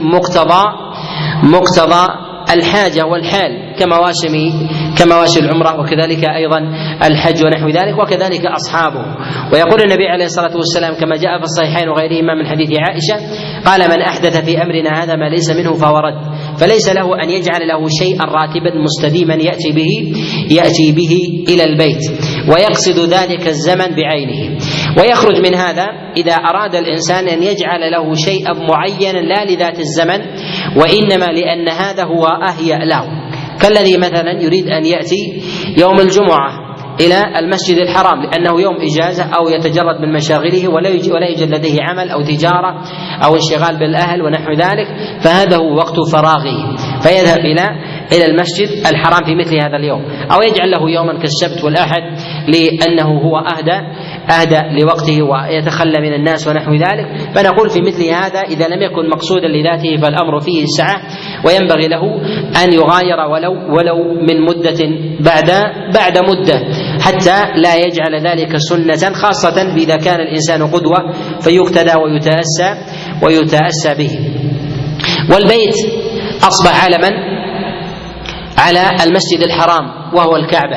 مقتضى الحاجة والحال، كمواشي العمرة، وكذلك أيضا الحج ونحو ذلك، وكذلك أصحابه. ويقول النبي عليه الصلاة والسلام كما جاء في الصحيحين وغيرهما من حديث عائشة قال: من أحدث في أمرنا هذا ما ليس منه فهو رد. فليس له أن يجعل له شيئا راتبا مستديما يأتي به إلى البيت، ويقصد ذلك الزمن بعينه. ويخرج من هذا إذا أراد الإنسان أن يجعل له شيئا معينا لا لذات الزمن، وإنما لأن هذا هو أهيأ له، كالذي مثلا يريد أن يأتي يوم الجمعة إلى المسجد الحرام لأنه يوم إجازة أو يتجرد من مشاغله ولا يوجد لديه عمل أو تجارة أو انشغال بالأهل ونحو ذلك، فهذا هو وقت فراغه، فيذهب إلى المسجد الحرام في مثل هذا اليوم، أو يجعل له يوما كالسبت والأحد لأنه هو أهدى لوقته ويتخلى من الناس ونحو ذلك. فنقول في مثل هذا إذا لم يكن مقصودا لذاته فالأمر فيه السعة، وينبغي له أن يغاير ولو من مدة بعد مدة، حتى لا يجعل ذلك سنة، خاصة إذا كان الإنسان قدوة فيقتدى ويتأسى به. والبيت أصبح علما على المسجد الحرام وهو الكعبة،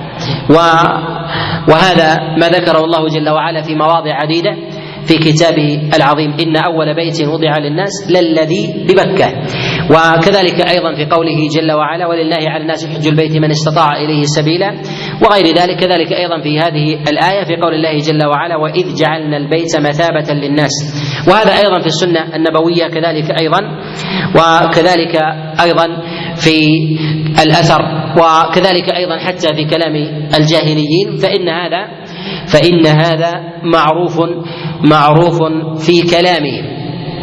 وهذا ما ذكره الله جل وعلا في مواضع عديدة في كتابه العظيم: إن أول بيت وضع للناس للذي ببكة. وكذلك أيضا في قوله جل وعلا: ولله على الناس حج البيت من استطاع إليه سبيلا، وغير ذلك. كذلك أيضا في هذه الآية في قول الله جل وعلا: وإذ جعلنا البيت مثابة للناس، وهذا أيضا في السنة النبوية كذلك أيضا، وكذلك أيضا في الأثر، وكذلك أيضا حتى في كلام الجاهليين، فإن هذا معروف في كلامهم.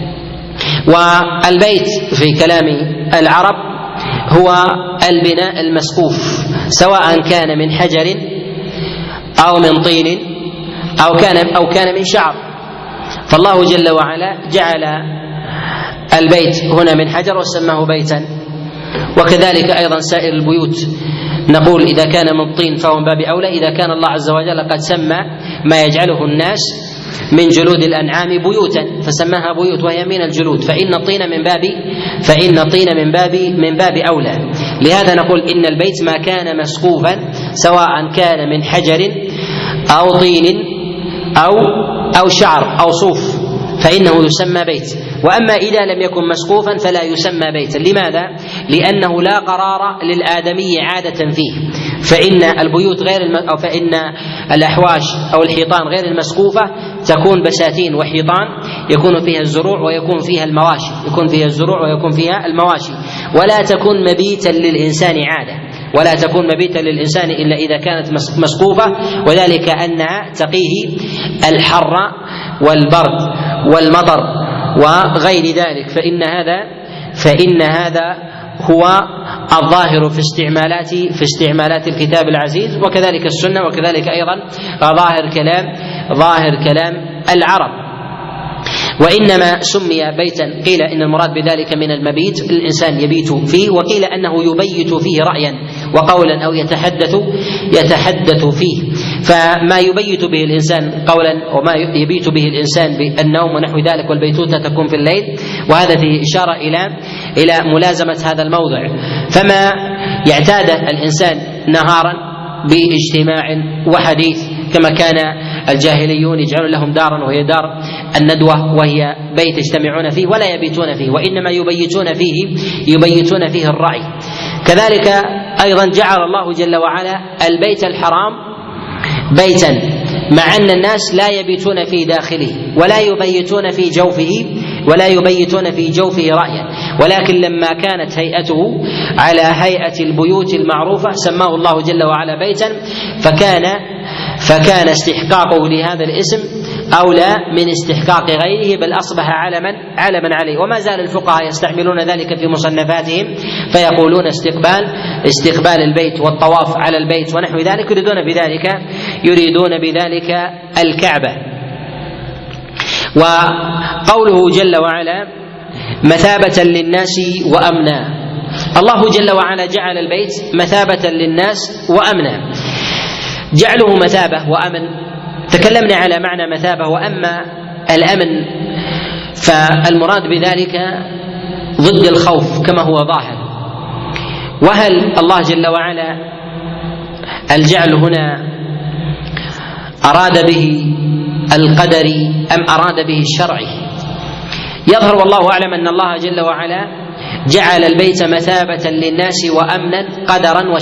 والبيت في كلام العرب هو البناء المسقوف، سواء كان من حجر أو من طين أو كان من شعر. فالله جل وعلا جعل البيت هنا من حجر وسماه بيتا وكذلك أيضا سائر البيوت نقول إذا كان من طين فهو من باب أولى، إذا كان الله عز وجل قد سمى ما يجعله الناس من جلود الأنعام بيوتا فسماها بيوت وهي من الجلود، فإن الطين من باب أولى. لهذا نقول إن البيت ما كان مسقوفا سواء كان من حجر أو طين أو شعر أو صوف فإنه يسمى بيت. وأما إذا لم يكن مسقوفا فلا يسمى بيتا. لماذا؟ لأنه لا قرار للآدمي عادة فيه، فإن البيوت أو فإن الأحواش أو الحيطان غير المسقوفة تكون بساتين وحيطان يكون فيها الزروع ويكون فيها المواشي، ولا تكون مبيتا للإنسان عادة، ولا تكون مبيتا للإنسان إلا إذا كانت مسقوفة، وذلك أنها تقيه الحر والبرد والمطر وغير ذلك، فإن هذا هو الظاهر في استعمالات الكتاب العزيز، وكذلك السنة، وكذلك أيضا ظاهر كلام العرب. وإنما سمي بيتا قيل إن المراد بذلك من المبيت الإنسان يبيت فيه، وقيل أنه يبيت فيه رأيا وقولا أو يتحدث فيه، فما يبيت به الإنسان قولا وما يبيت به الإنسان بالنوم ونحو ذلك، والبيتوتة تكون في الليل، وهذا فيه إشارة إلى ملازمة هذا الموضع. فما يعتاد الإنسان نهارا باجتماع وحديث كما كان الجاهليون يجعلون لهم دارا وهي دار الندوة وهي بيت يجتمعون فيه ولا يبيتون فيه، وإنما يبيتون فيه الرعي. كذلك أيضا جعل الله جل وعلا البيت الحرام بيتا مع أن الناس لا يبيتون في داخله ولا يبيتون في جوفه رأيا، ولكن لما كانت هيئته على هيئة البيوت المعروفة سماه الله جل وعلا بيتا، فكان استحقاقه لهذا الاسم أولى من استحقاق غيره، بل أصبح علما عليه. وما زال الفقهاء يستعملون ذلك في مصنفاتهم فيقولون استقبال البيت والطواف على البيت ونحو ذلك، يريدون بذلك الكعبة. وقوله جل وعلا مثابة للناس وأمنا، الله جل وعلا جعل البيت مثابة للناس وأمنا. جعله مثابة وأمن تكلمنا على معنى مثابة، وأما الأمن فالمراد بذلك ضد الخوف كما هو ظاهر. وهل الله جل وعلا الجعل هنا أراد به القدري أم أراد به الشرعي؟ يظهر والله أعلم أن الله جل وعلا جعل البيت مثابة للناس وأمنا قدرا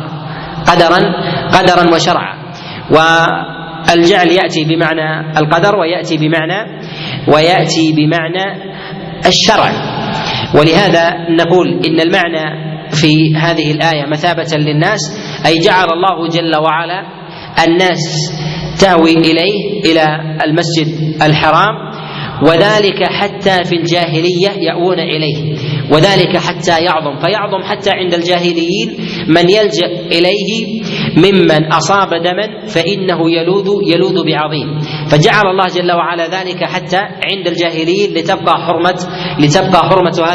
وشرعا. والجعل يأتي بمعنى القدر ويأتي بمعنى الشرع، ولهذا نقول إن المعنى في هذه الآية مثابة للناس أي جعل الله جل وعلا الناس تهوي إلى المسجد الحرام، وذلك حتى في الجاهلية يأوون إليه، وذلك حتى فيعظم حتى عند الجاهليين من يلجأ إليه ممن أصاب دما فإنه يلوذ بعظيم، فجعل الله جل وعلا ذلك حتى عند الجاهليين لتبقى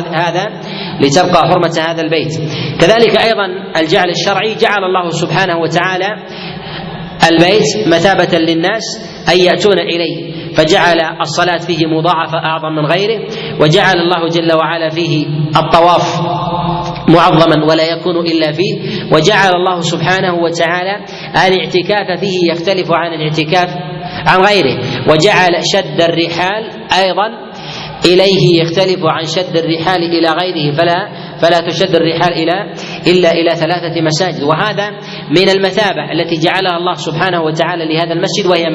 حرمة هذا البيت. كذلك أيضا الجعل الشرعي جعل الله سبحانه وتعالى البيت مثابة للناس أن يأتون إليه، فجعل الصلاة فيه مضاعفة أعظم من غيره، وجعل الله جل وعلا فيه الطواف معظما ولا يكون إلا فيه، وجعل الله سبحانه وتعالى الاعتكاف فيه يختلف عن الاعتكاف عن غيره، وجعل شد الرحال أيضا إليه يختلف عن شد الرحال إلى غيره، فلا تشد الرحال إلا إلى 3 مساجد. وهذا من المثابة التي جعلها الله سبحانه وتعالى لهذا المسجد، وهي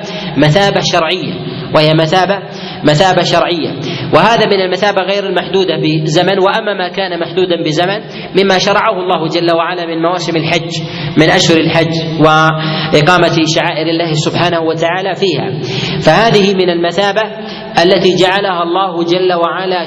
مثابة شرعية. وهذا من المثابة غير المحدودة بزمن. وأما ما كان محدودا بزمن مما شرعه الله جل وعلا من مواسم الحج من أشهر الحج وإقامة شعائر الله سبحانه وتعالى فيها، فهذه من المثابة التي جعلها الله جل وعلا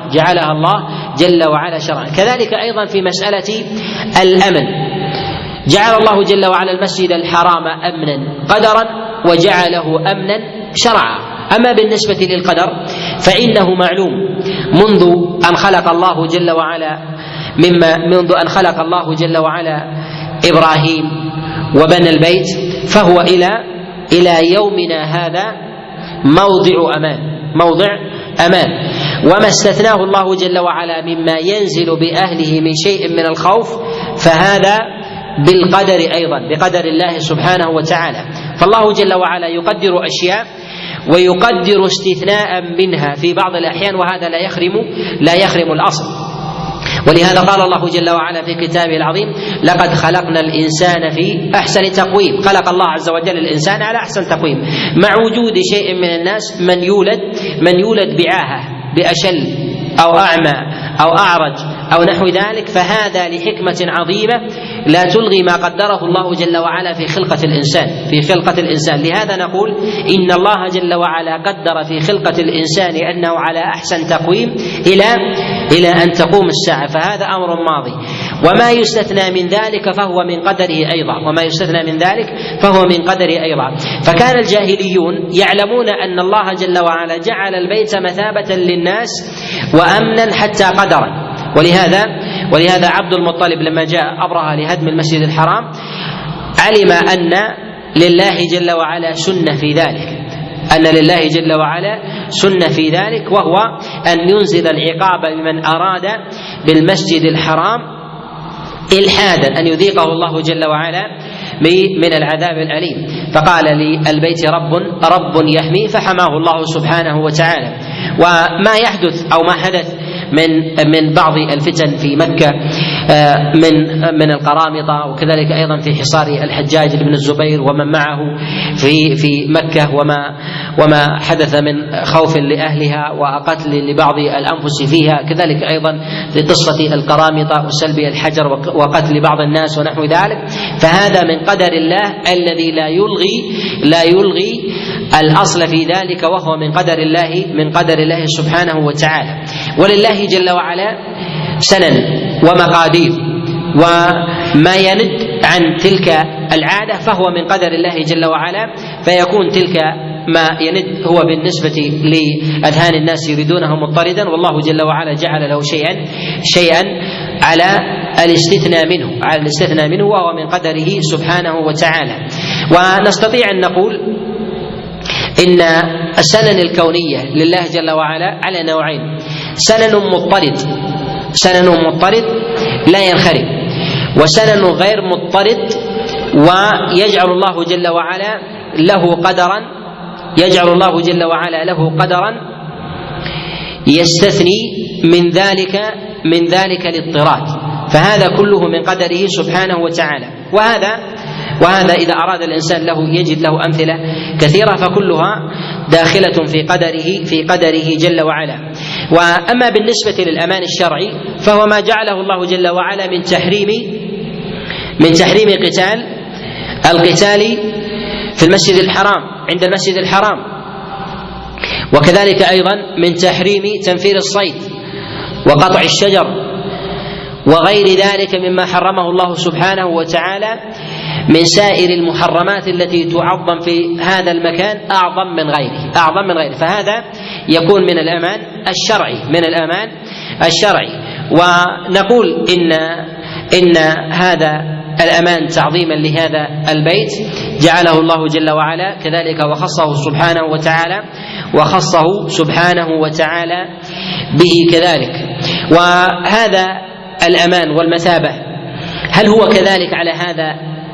شرعا. كذلك أيضا في مسألة الأمن جعل الله جل وعلا المسجد الحرام أمنا قدرا وجعله أمنا شرعا. أما بالنسبة للقدر فإنه معلوم منذ أن خلق الله جل وعلا منذ أن خلق الله جل وعلا إبراهيم وبنى البيت، فهو إلى يومنا هذا موضع أمان. وما استثناه الله جل وعلا مما ينزل بأهله من شيء من الخوف فهذا بالقدر أيضا، بقدر الله سبحانه وتعالى. فالله جل وعلا يقدر أشياء ويقدر استثناء منها في بعض الأحيان، وهذا لا يخرم الأصل. ولهذا قال الله جل وعلا في كتابه العظيم: لقد خلقنا الإنسان في أحسن تقويم. خلق الله عز وجل الإنسان على أحسن تقويم، مع وجود شيء من الناس من يولد بعاهة، بأشل أو أعمى أو أعرج أو نحو ذلك، فهذا لحكمة عظيمة لا تلغي ما قدره الله جل وعلا في خلقة الإنسان. لهذا نقول إن الله جل وعلا قدر في خلقة الإنسان أنه على أحسن تقويم إلى أن تقوم الساعة، فهذا أمر ماضي. وما يستثنى من ذلك فهو من قدره أيضا. فكان الجاهليون يعلمون أن الله جل وعلا جعل البيت مثابة للناس وأمنا حتى قدرا. ولهذا عبد المطلب لما جاء أبرهة لهدم المسجد الحرام علم أن لله جل وعلا سنة في ذلك، وهو أن ينزل العقاب بمن أراد بالمسجد الحرام إلحادا، أن يذيقه الله جل وعلا من العذاب الأليم. فقال للبيت رب يحميه، فحماه الله سبحانه وتعالى. وما يحدث أو ما حدث من بعض الفتن في مكة من القرامطة، وكذلك أيضا في حصار الحجاج بن الزبير ومن معه في مكة، وما حدث من خوف لأهلها وقتل لبعض الأنفس فيها، كذلك أيضا في قصة القرامطة وسلب الحجر وقتل بعض الناس ونحو ذلك. فهذا من قدر الله الذي لا يلغي الأصل في ذلك، وهو من قدر الله سبحانه وتعالى. ولله جل وعلا سنن ومقادير، وما يند عن تلك العادة فهو من قدر الله جل وعلا، فيكون تلك ما يند هو بالنسبة لأذهان الناس يريدونه مضطردا، والله جل وعلا جعل له شيئا على الاستثناء منه وهو من قدره سبحانه وتعالى. ونستطيع أن نقول إن السنن الكونية لله جل وعلا على نوعين: سنن مضطرد لا ينخرم، وسنن غير مضطرد ويجعل الله جل وعلا له قدرا يستثني من ذلك الاضطراد، فهذا كله من قدره سبحانه وتعالى. وهذا إذا أراد الإنسان يجد له أمثلة كثيرة، فكلها داخلة في قدره جل وعلا. وأما بالنسبة للأمان الشرعي فهو ما جعله الله جل وعلا من تحريم القتال في المسجد الحرام، عند المسجد الحرام، وكذلك أيضا من تحريم تنفير الصيد وقطع الشجر وغير ذلك مما حرمه الله سبحانه وتعالى من سائر المحرمات التي تعظم في هذا المكان أعظم من غيره. فهذا يكون من الأمان الشرعي. ونقول إن هذا الأمان تعظيما لهذا البيت جعله الله جل وعلا كذلك، وخصه سبحانه وتعالى به كذلك. وهذا الأمان والمثابة هل هو كذلك على هذا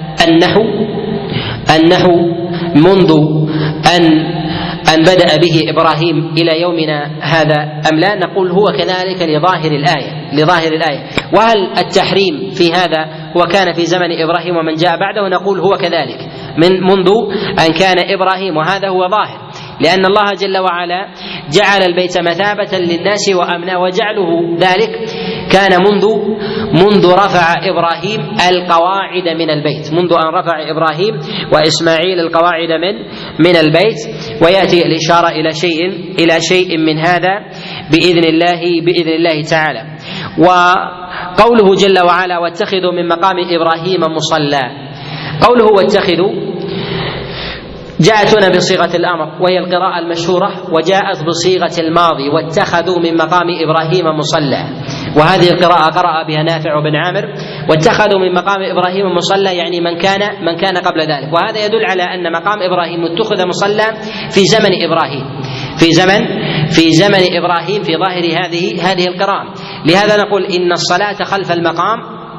النحو منذ أن بدأ به إبراهيم إلى يومنا هذا أم لا؟ نقول هو كذلك لظاهر الآية. وهل التحريم في هذا وكان في زمن إبراهيم ومن جاء بعده؟ نقول هو كذلك منذ أن كان إبراهيم، وهذا هو ظاهر، لأن الله جل وعلا جعل البيت مثابة للناس وأمنا، وجعله ذلك كان منذ رفع إبراهيم القواعد من البيت، منذ أن رفع إبراهيم وإسماعيل القواعد من البيت. ويأتي الإشارة إلى شيء من هذا بإذن الله تعالى. وقوله جل وعلا: واتخذوا من مقام إبراهيم مصلى، قوله واتخذوا جاءت هنا بصيغة الأمر وهي القراءة المشهورة، وجاءت بصيغة الماضي: واتخذوا من مقام إبراهيم مصلى. وهذه القراءة قرأ بها نافع بن عامر. واتخذوا من مقام إبراهيم مصلى يعني من كان قبل ذلك. وهذا يدل على أن مقام إبراهيم اتخذ مصلى في زمن إبراهيم، في زمن إبراهيم في ظاهر هذه القراءة. لهذا نقول إن الصلاة خلف المقام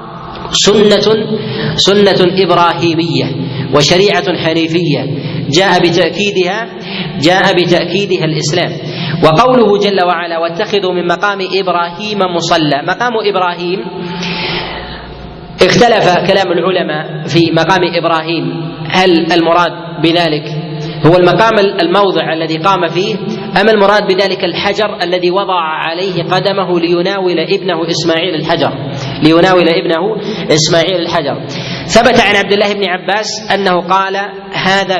سنة إبراهيمية وشريعة حنيفية جاء بتأكيدها الإسلام. وقوله جل وعلا واتخذوا من مقام إبراهيم مصلى، مقام إبراهيم اختلف كلام العلماء في مقام إبراهيم، هل المراد بذلك هو الموضع الذي قام فيه، أم المراد بذلك الحجر الذي وضع عليه قدمه ليناول ابنه إسماعيل الحجر؟ ثبت عن عبد الله بن عباس أنه قال هذا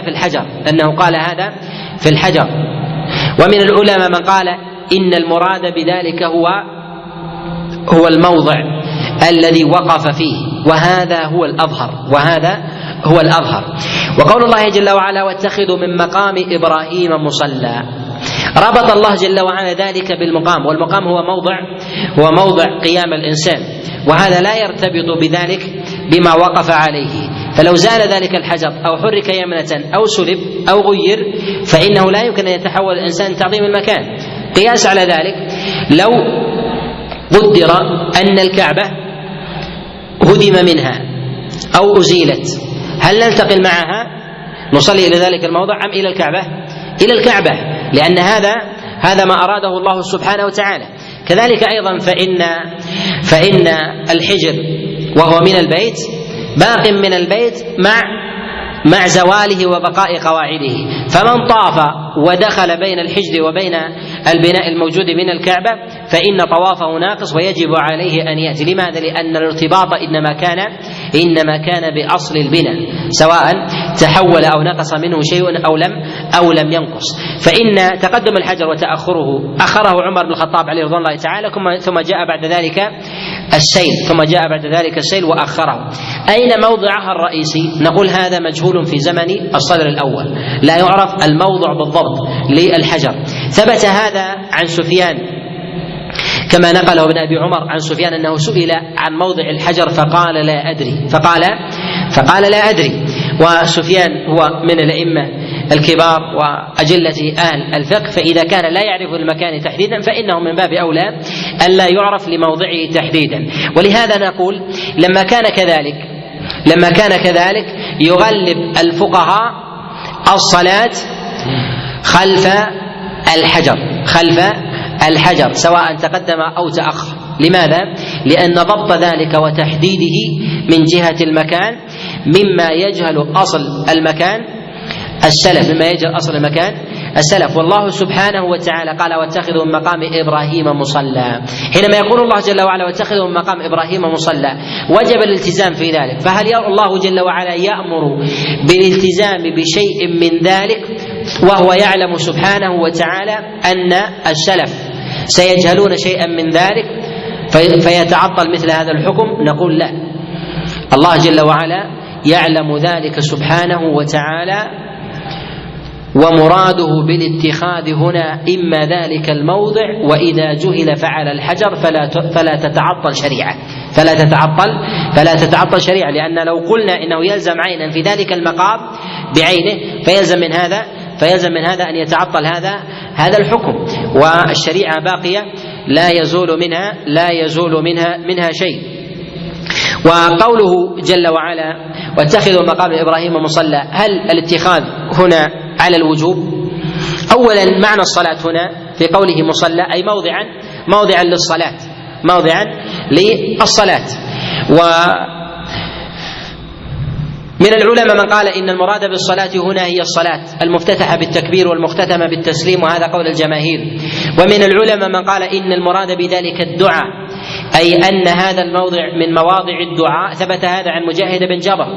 في الحجر. ومن العلماء من قال إن المراد بذلك هو الموضع الذي وقف فيه، وهذا هو الأظهر. وقول الله جل وعلا واتخذوا من مقام إبراهيم مصلى، ربط الله جل وعلا ذلك بالمقام، والمقام هو موضع قيام الإنسان، وهذا لا يرتبط بذلك بما وقف عليه. فلو زال ذلك الحجر أو حرك يمنة أو سلب أو غير فإنه لا يمكن أن يتحول الإنسان تعظيم المكان. قياس على ذلك لو قدر أن الكعبة هدم منها أو أزيلت، هل ننتقل معها نصلي إلى ذلك الموضع أم إلى الكعبة؟ لأن هذا ما أراده الله سبحانه وتعالى. كذلك أيضا فإن الحجر وهو من البيت باق من البيت مع زواله وبقاء قواعده، فمن طاف ودخل بين الحجر وبين البناء الموجود من الكعبة فإن طوافه ناقص ويجب عليه أن يأتي. لماذا؟ لأن الارتباط إنما كان بأصل البناء، سواء تحول أو نقص منه شيء أو لم ينقص. فإن تقدم الحجر وتأخره أخره عمر بن الخطاب عليه رضوان الله تعالى، ثم جاء بعد ذلك السيل وأخره. أين موضعها الرئيسي؟ نقول هذا مجهول في زمن الصدر الأول، لا يعرف الموضع بالضبط للحجر. ثبت هذا عن سفيان كما نقله ابن أبي عمر عن سفيان أنه سئل عن موضع الحجر فقال لا أدري. وسفيان هو من الأئمة الكبار وأجلة أهل الفقه، فإذا كان لا يعرف المكان تحديدا فإنه من باب أولى ألا يعرف لموضعه تحديدا. ولهذا نقول لما كان كذلك يغلب الفقهاء الصلاة خلف الحجر سواء تقدم أو تأخر. لماذا؟ لأن ضبط ذلك وتحديده من جهة المكان مما يجهل أصل المكان السلف. والله سبحانه وتعالى قال واتخذوا من مقام إبراهيم مصلى. حينما يقول الله جل وعلا واتخذوا من مقام إبراهيم مصلى وجب الالتزام في ذلك. فهل الله جل وعلا يأمر بالالتزام بشيء من ذلك وهو يعلم سبحانه وتعالى أن السلف سيجهلون شيئا من ذلك فيتعطل مثل هذا الحكم؟ نقول لا، الله جل وعلا يعلم ذلك سبحانه وتعالى، ومراده بالاتخاذ هنا إما ذلك الموضع، وإذا جهل فعل الحجر فلا تتعطل شريعة، لأن لو قلنا إنه يلزم عينا في ذلك المقام بعينه فيلزم من هذا أن يتعطل هذا الحكم، والشريعة باقية لا يزول منها شيء. وقوله جل وعلا واتخذوا مقام إبراهيم مصلى، هل الاتخاذ هنا على الوجوب؟ أولا معنى الصلاة هنا في قوله مصلى أي موضعا للصلاة، ومن العلماء من قال إن المراد بالصلاة هنا هي الصلاة المفتتحة بالتكبير والمختتمة بالتسليم، وهذا قول الجماهير. ومن العلماء من قال إن المراد بذلك الدعاء، أي أن هذا الموضع من مواضع الدعاء. ثبت هذا عن مجاهد بن جبر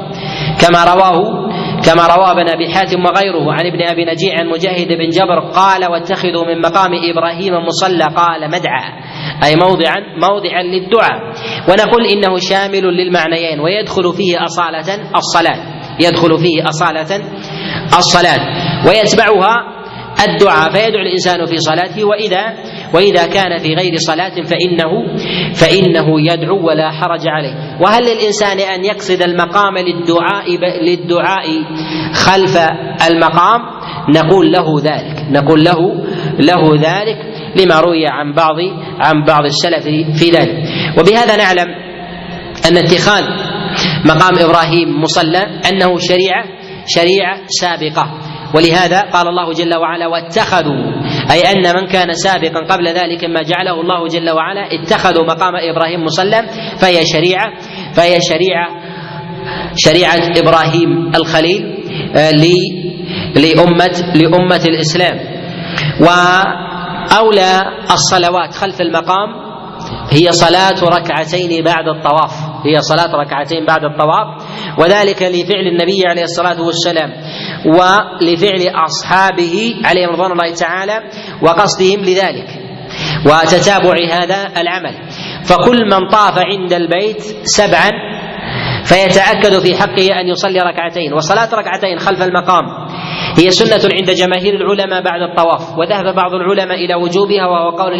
كما رواه ابن أبي حاتم وغيره عن ابن أبي نجيع عن مجاهد بن جبر قال واتخذوا من مقام إبراهيم مصلى، قال مدعى أي موضعا للدعاء. ونقول إنه شامل للمعنيين ويدخل فيه أصالة الصلاة ويتبعها الدعاء فيدعو الإنسان في صلاته، وإذا كان في غير صلاة فإنه يدعو ولا حرج عليه. وهل للإنسان أن يقصد المقام للدعاء خلف المقام؟ نقول له ذلك لما روي عن بعض السلف في ذلك. وبهذا نعلم أن اتخاذ مقام إبراهيم مصلى أنه شريعة سابقة، ولهذا قال الله جل وعلا: واتخذوا، أي أن من كان سابقا قبل ذلك ما جعله الله جل وعلا اتخذوا مقام إبراهيم مصلى، فهي شريعة إبراهيم الخليل لأمة الإسلام. وأولى الصلوات خلف المقام هي صلاة ركعتين بعد الطواف، وذلك لفعل النبي عليه الصلاة والسلام ولفعل أصحابه عليهم رضوان الله تعالى وقصدهم لذلك وتتابع هذا العمل. فكل من طاف عند البيت 7 فيتأكد في حقه أن يصلي ركعتين. وصلاة ركعتين خلف المقام هي سنة عند جماهير العلماء بعد الطواف، وذهب بعض العلماء إلى وجوبها وهو قول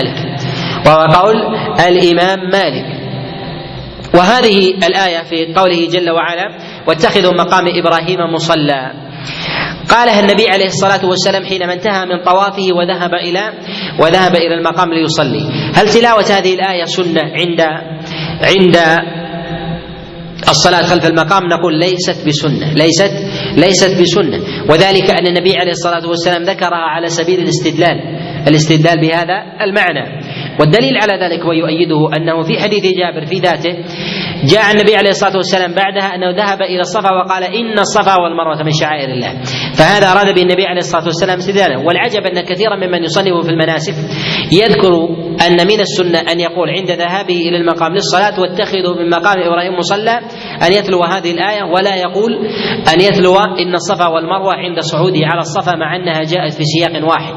الإمام مالك. وهذه الآية في قوله جل وعلا: واتخذوا مقام إبراهيم مصلى، قالها النبي عليه الصلاة والسلام حينما انتهى من طوافه وذهب إلى المقام ليصلي. هل تلاوة هذه الآية سنة عند الصلاة خلف المقام؟ نقول ليست بسنة، وذلك أن النبي عليه الصلاة والسلام ذكرها على سبيل الاستدلال بهذا المعنى. والدليل على ذلك ويؤيده أنه في حديث جابر في ذاته جاء النبي عليه الصلاة والسلام بعدها أنه ذهب إلى الصفا وقال: إن الصفا والمروة من شعائر الله. فهذا أراد به النبي عليه الصلاة والسلام استدلالا. والعجب أن كثيرا ممن يصنف في المناسك يذكر أن من السنة أن يقول عند ذهابه إلى المقام للصلاة: واتخذوا من مقام إبراهيم مصلى، أن يتلو هذه الآية، ولا يقول أن يتلو إن الصفا والمروة عند صعوده على الصفا، مع أنها جاءت في سياق واحد،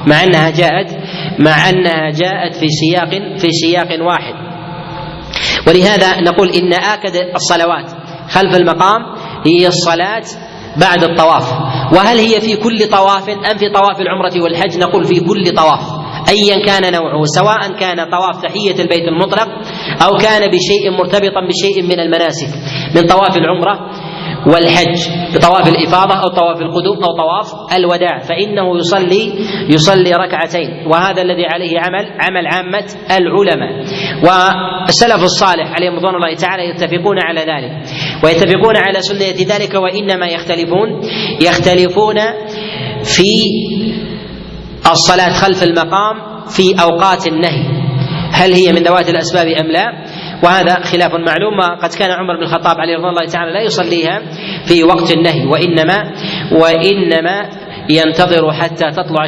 في سياق واحد. ولهذا نقول إن آكد الصلوات خلف المقام هي الصلاة بعد الطواف. وهل هي في كل طواف أم في طواف العمرة والحج؟ نقول في كل طواف أيا كان نوعه، سواء كان طواف تحية البيت المطلق أو كان بشيء مرتبطا بشيء من المناسك من طواف العمرة والحج، بطواف الإفاضة أو طواف القدوم أو طواف الوداع، فإنه يصلي ركعتين. وهذا الذي عليه عمل عامة العلماء. والسلف الصالح عليهم رضوان الله تعالى يتفقون على ذلك ويتفقون على سنة ذلك، وإنما يختلفون في الصلاة خلف المقام في أوقات النهي، هل هي من ذوات الأسباب أم لا؟ وهذا خلاف معلوم. قد كان عمر بن الخطاب عليه رضوان الله تعالى لا يصليها في وقت النهي، وإنما ينتظر حتى تطلع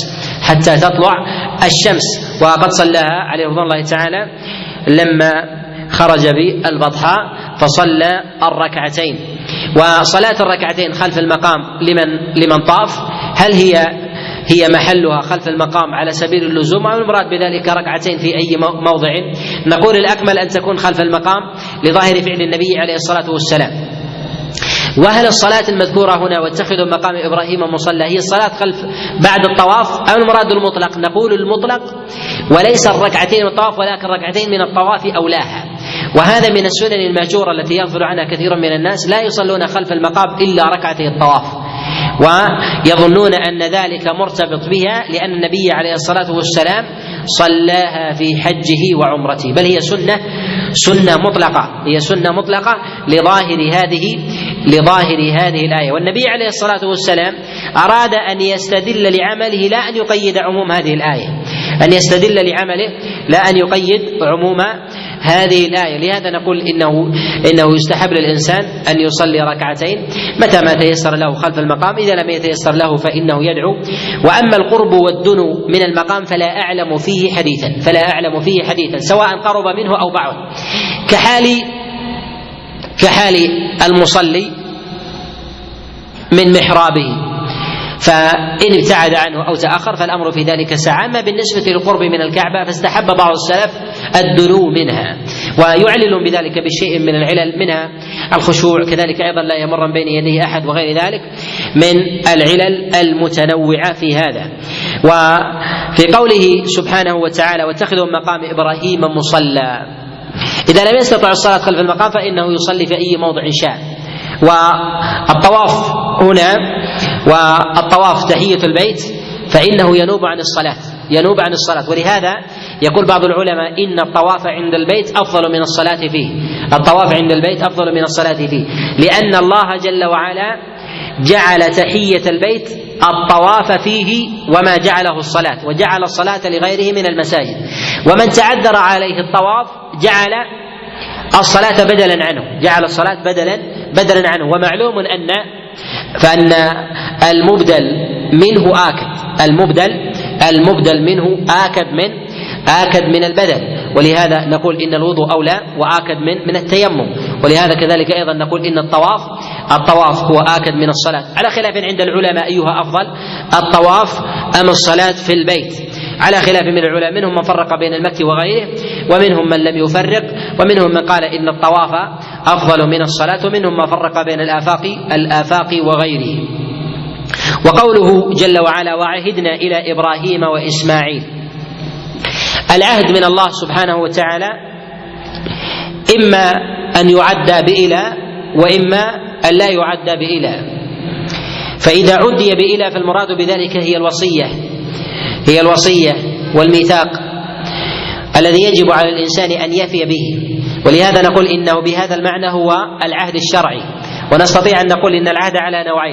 الشمس. وقد صلاها عليه رضوان الله تعالى لما خرج بالبطحاء فصلى الركعتين. وصلاة الركعتين خلف المقام لمن طاف هل هي محلها خلف المقام على سبيل اللزوم، أو المراد بذلك ركعتين في أي موضع؟ نقول الأكمل أن تكون خلف المقام لظاهر فعل النبي عليه الصلاة والسلام. وهل الصلاة المذكورة هنا واتخذوا مقام إبراهيم مصلى هي الصلاة خلف بعد الطواف أو المراد المطلق؟ نقول المطلق، وليس الركعتين من الطواف ولكن ركعتين من الطواف أولاها. وهذا من السنن المهجورة التي يغفل عنها كثير من الناس، لا يصلون خلف المقام إلا ركعتي الطواف، ويظنون أن ذلك مرتبط بها لأن النبي عليه الصلاة والسلام صلاها في حجه وعمرته، بل هي سنة مطلقة لظاهر هذه الآية. والنبي عليه الصلاة والسلام أراد أن يستدل لعمله لا أن يقيد عموم هذه الآية، هذه الآية. لهذا نقول إنه يستحب للإنسان أن يصلي ركعتين متى ما تيسر له خلف المقام، إذا لم يتيسر له فإنه يدعو. وأما القرب والدنو من المقام فلا أعلم فيه حديثا سواء قرب منه أو بعد، كحال المصلي من محرابه، فإن ابتعد عنه أو تأخر فالأمر في ذلك ساعة. أما بالنسبة للقرب من الكعبة فاستحب بعض السلف الدنو منها، ويعلل بذلك بشيء من العلل، منها الخشوع، كذلك أيضا لا يمر بين يديه أحد، وغير ذلك من العلل المتنوعة في هذا. وفي قوله سبحانه وتعالى واتخذوا من مقام إبراهيم مصلى، إذا لم يستطع الصلاة خلف المقام فإنه يصلي في أي موضع شاء. والطواف هنا والطواف تحية البيت فإنه ينوب عن الصلاة، ولهذا يقول بعض العلماء إن الطواف عند البيت أفضل من الصلاة فيه، الطواف عند البيت أفضل من الصلاة فيه، لأن الله جل وعلا جعل تحية البيت الطواف فيه وما جعله الصلاة، وجعل الصلاة لغيره من المساجد، ومن تعذر عليه الطواف جعل الصلاة بدلا عنه، ومعلوم فأن المبدل منه آكد من البدل، ولهذا نقول إن الوضوء أولى وآكد من التيمم، ولهذا كذلك أيضا نقول إن الطواف هو آكد من الصلاة، على خلاف عند العلماء أيها أفضل الطواف أم الصلاة في البيت، على خلاف من العلماء، منهم من فرق بين المكي وغيره، ومنهم من لم يفرق، ومنهم من قال إن الطواف أفضل من الصلاة، ومنهم من فرق بين الآفاق وغيره. وقوله جل وعلا وعهدنا إلى إبراهيم وإسماعيل، العهد من الله سبحانه وتعالى إما أن يعدى بإلى وإما أن لا يعدى بإلى، فإذا عدي بإلى فالمراد بذلك هي الوصية والميثاق الذي يجب على الإنسان أن يفي به، ولهذا نقول إنه بهذا المعنى هو العهد الشرعي. ونستطيع أن نقول إن العهد على نوعين: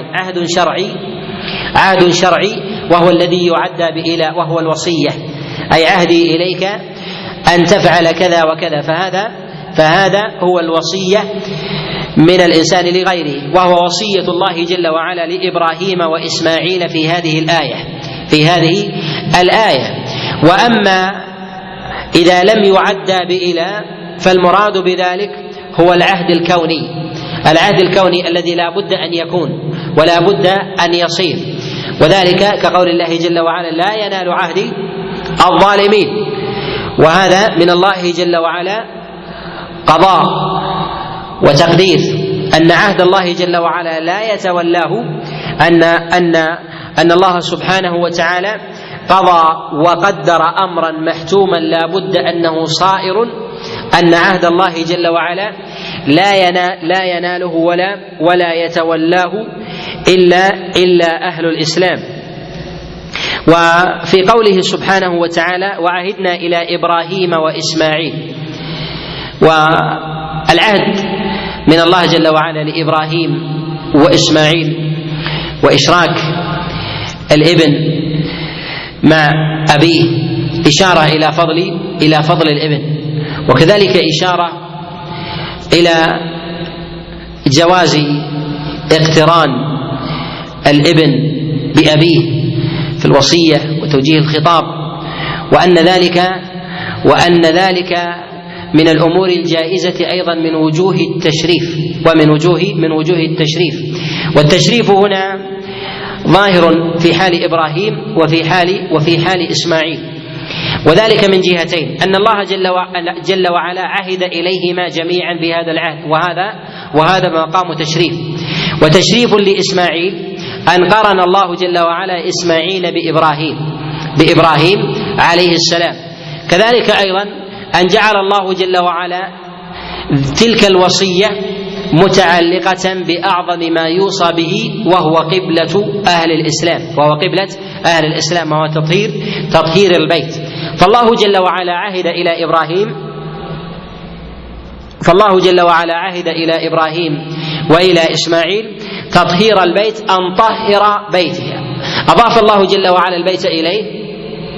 عهد شرعي وهو الذي يعدى بإلى وهو الوصية، أي عهدي إليك أن تفعل كذا وكذا، فهذا هو الوصية من الإنسان لغيره، وهو وصية الله جل وعلا لإبراهيم وإسماعيل في هذه الآية. وأما إذا لم يعدى بإلى فالمراد بذلك هو العهد الكوني الذي لا بد أن يكون ولا بد أن يصير، وذلك كقول الله جل وعلا لا ينال عهدي الظالمين، وهذا من الله جل وعلا قضاء وتقدير، أن عهد الله جل وعلا لا يتولاه، أن الله سبحانه وتعالى قضى وقدر أمرا محتوما لا بد أنه صائر، أن عهد الله جل وعلا لا يناله ولا يتولاه إلا أهل الإسلام. وفي قوله سبحانه وتعالى وعهدنا إلى إبراهيم وإسماعيل، والعهد من الله جل وعلا لإبراهيم وإسماعيل وإشراك الابن مع أبيه إشارة إلى فضل الابن، وكذلك إشارة إلى جواز اقتران الابن بأبيه في الوصية وتوجيه الخطاب، وأن ذلك من الأمور الجائزة أيضا من وجوه التشريف والتشريف هنا ظاهر في حال إبراهيم وفي حال إسماعيل، وذلك من جهتين: أن الله جل وعلا عهد إليهما جميعا بهذا العهد، وهذا مقام وتشريف لإسماعيل أن قرن الله جل وعلا إسماعيل بإبراهيم عليه السلام، كذلك أيضا أن جعل الله جل وعلا تلك الوصية متعلقة بأعظم ما يوصى به، وهو قبلة أهل الإسلام وهو تطهير البيت. فالله جل وعلا عهد إلى إبراهيم وإلى إسماعيل تطهير البيت، أن طهر بيتها، أضاف الله جل وعلا البيت إليه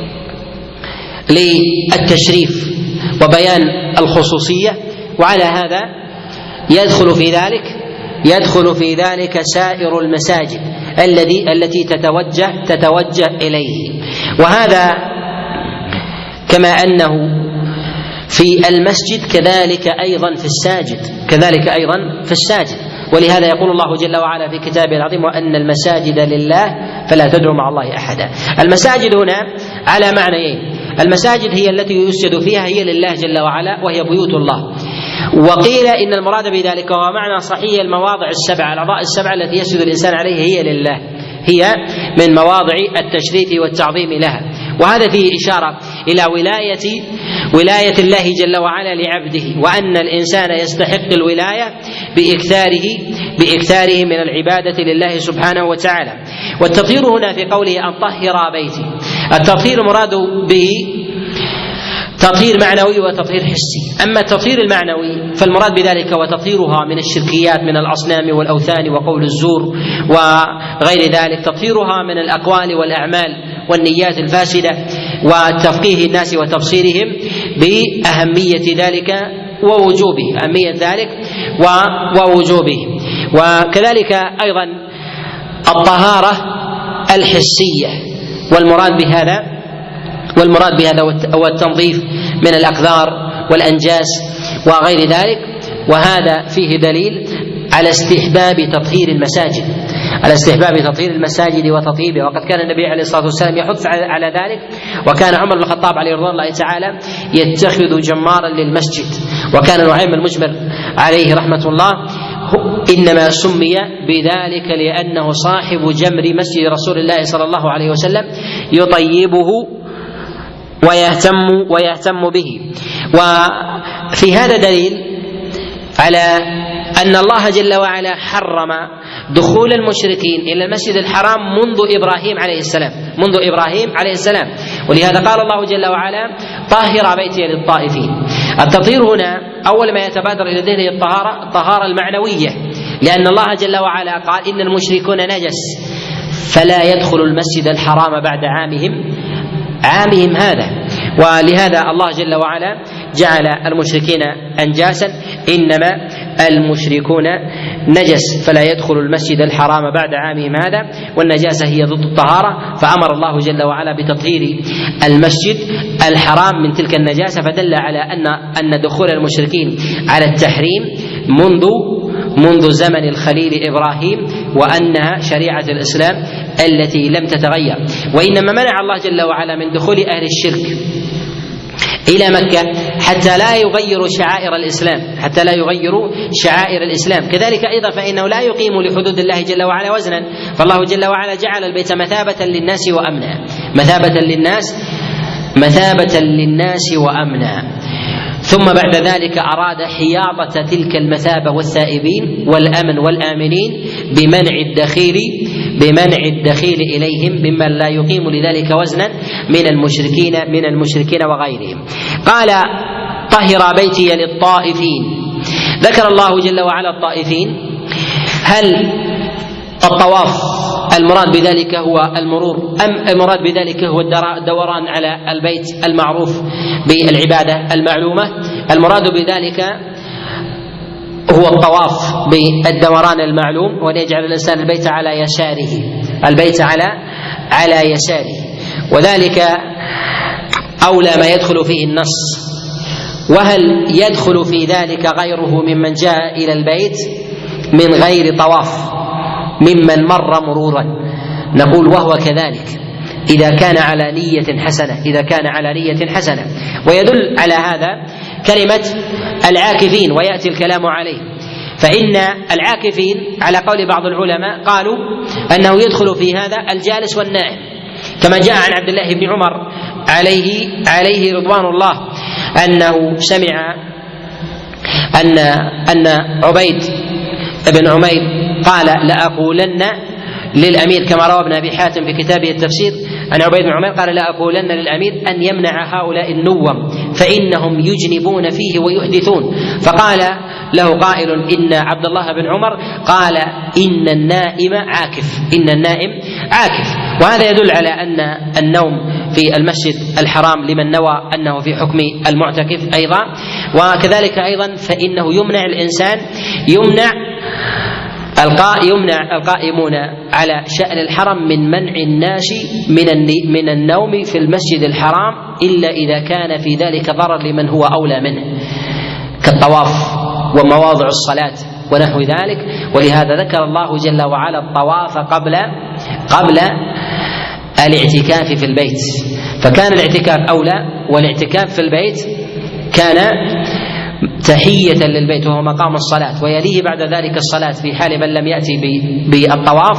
للتشريف وبيان الخصوصية، وعلى هذا يدخل في ذلك سائر المساجد التي تتوجه إليه، وهذا كما أنه في المسجد كذلك أيضا في الساجد، ولهذا يقول الله جل وعلا في كتابه العظيم وأن المساجد لله فلا تدعوا مع الله أحدا. المساجد هنا على معنيين: المساجد هي التي يسجد فيها، هي لله جل وعلا وهي بيوت الله، وقيل إن المراد بذلك وهو معنى صحيح المواضع السبعة، الأعضاء السبعة التي يسجد الإنسان عليها هي لله، هي من مواضع التشريف والتعظيم لها. وهذا فيه إشارة إلى ولاية الله جل وعلا لعبده، وأن الإنسان يستحق الولاية بإكثاره من العبادة لله سبحانه وتعالى. والتطهير هنا في قوله أن طهر بيتي، التطهير مراد به تطهير معنوي وتطهير حسي. أما التطهير المعنوي فالمراد بذلك وتطهيرها من الشركيات من الأصنام والأوثان وقول الزور وغير ذلك، تطهيرها من الأقوال والأعمال والنيات الفاسدة، وتفقيه الناس وتبصيرهم بأهمية ذلك ووجوبه، أهمية ذلك ووجوبه. وكذلك أيضا الطهارة الحسية، والمراد بهذا هو التنظيف من الأقذار والأنجاس وغير ذلك. وهذا فيه دليل على استحباب تطهير المساجد، على استحباب تطهير المساجد وتطيبها، وقد كان النبي عليه الصلاة والسلام يحث على ذلك. وكان عمر بن الخطاب عليه رضوان الله تعالى يتخذ جمارا للمسجد، وكان نعيم المجمر عليه رحمة الله إنما سمي بذلك لأنه صاحب جمر مسجد رسول الله صلى الله عليه وسلم يطيبه ويهتم به. وفي هذا دليل على أن الله جل وعلا حرم دخول المشركين إلى المسجد الحرام منذ إبراهيم عليه السلام، ولهذا قال الله جل وعلا طهر بيتي للطائفين. التطهير هنا أول ما يتبادر إلى ذهنه الطهارة المعنوية، لأن الله جل وعلا قال إن المشركون نجس فلا يدخل المسجد الحرام بعد عامهم هذا. ولهذا الله جل وعلا جعل المشركين أنجاسا، إنما المشركون نجس فلا يدخل المسجد الحرام بعد عامهم هذا، والنجاسة هي ضد الطهارة، فأمر الله جل وعلا بتطهير المسجد الحرام من تلك النجاسة، فدل على أن دخول المشركين على التحريم منذ زمن الخليل إبراهيم، وأنها شريعة الإسلام التي لم تتغير. وإنما منع الله جل وعلا من دخول أهل الشرك إلى مكة حتى لا يغيروا شعائر الإسلام، كذلك أيضا فإنه لا يقيم لحدود الله جل وعلا وزنا، فالله جل وعلا جعل البيت مثابة للناس وأمنا، مثابة للناس وأمنا. ثم بعد ذلك أراد حياطة تلك المثابة والثائبين والأمن والآمنين بمنع الدخيل إليهم ممن لا يقيم لذلك وزنا من المشركين وغيرهم. قال طهر بيتي للطائفين، ذكر الله جل وعلا الطائفين. هل الطواف المراد بذلك هو المرور، أم المراد بذلك هو الدوران على البيت المعروف بالعبادة المعلومة؟ المراد بذلك هو الطواف بالدوران المعلوم، وأن يجعل الإنسان البيت على يساره، وذلك أولى ما يدخل فيه النص. وهل يدخل في ذلك غيره ممن جاء إلى البيت من غير طواف ممن مر مرورا؟ نقول وهو كذلك إذا كان على نية حسنة، ويدل على هذا كلمة العاكفين ويأتي الكلام عليه. فإن العاكفين على قول بعض العلماء قالوا أنه يدخل في هذا الجالس والنائم، كما جاء عن عبد الله بن عمر عليه رضوان الله أنه سمع أن عبيد بن عمير قال لأقولن للأمير، كما روى ابن أبي حاتم في كتابه التفسير عن عبيد بن عمير قال لأقولن للأمير أن يمنع هؤلاء النوم فإنهم يجنبون فيه ويحدثون. فقال له قائل إن عبد الله بن عمر قال إن النائم عاكف. وهذا يدل على أن النوم في المسجد الحرام لمن نوى أنه في حكم المعتكف أيضا. وكذلك أيضا فإنه يمنع القائمون على شأن الحرم من منع الناس من النوم في المسجد الحرام إلا إذا كان في ذلك ضرر لمن هو أولى منه كالطواف ومواضع الصلاة ونحو ذلك. ولهذا ذكر الله جل وعلا الطواف قبل الاعتكاف في البيت، فكان الاعتكاف أولى، والاعتكاف في البيت كان تحية للبيت وهو مقام الصلاة، ويليه بعد ذلك الصلاة في حال من لم يأتي بالطواف،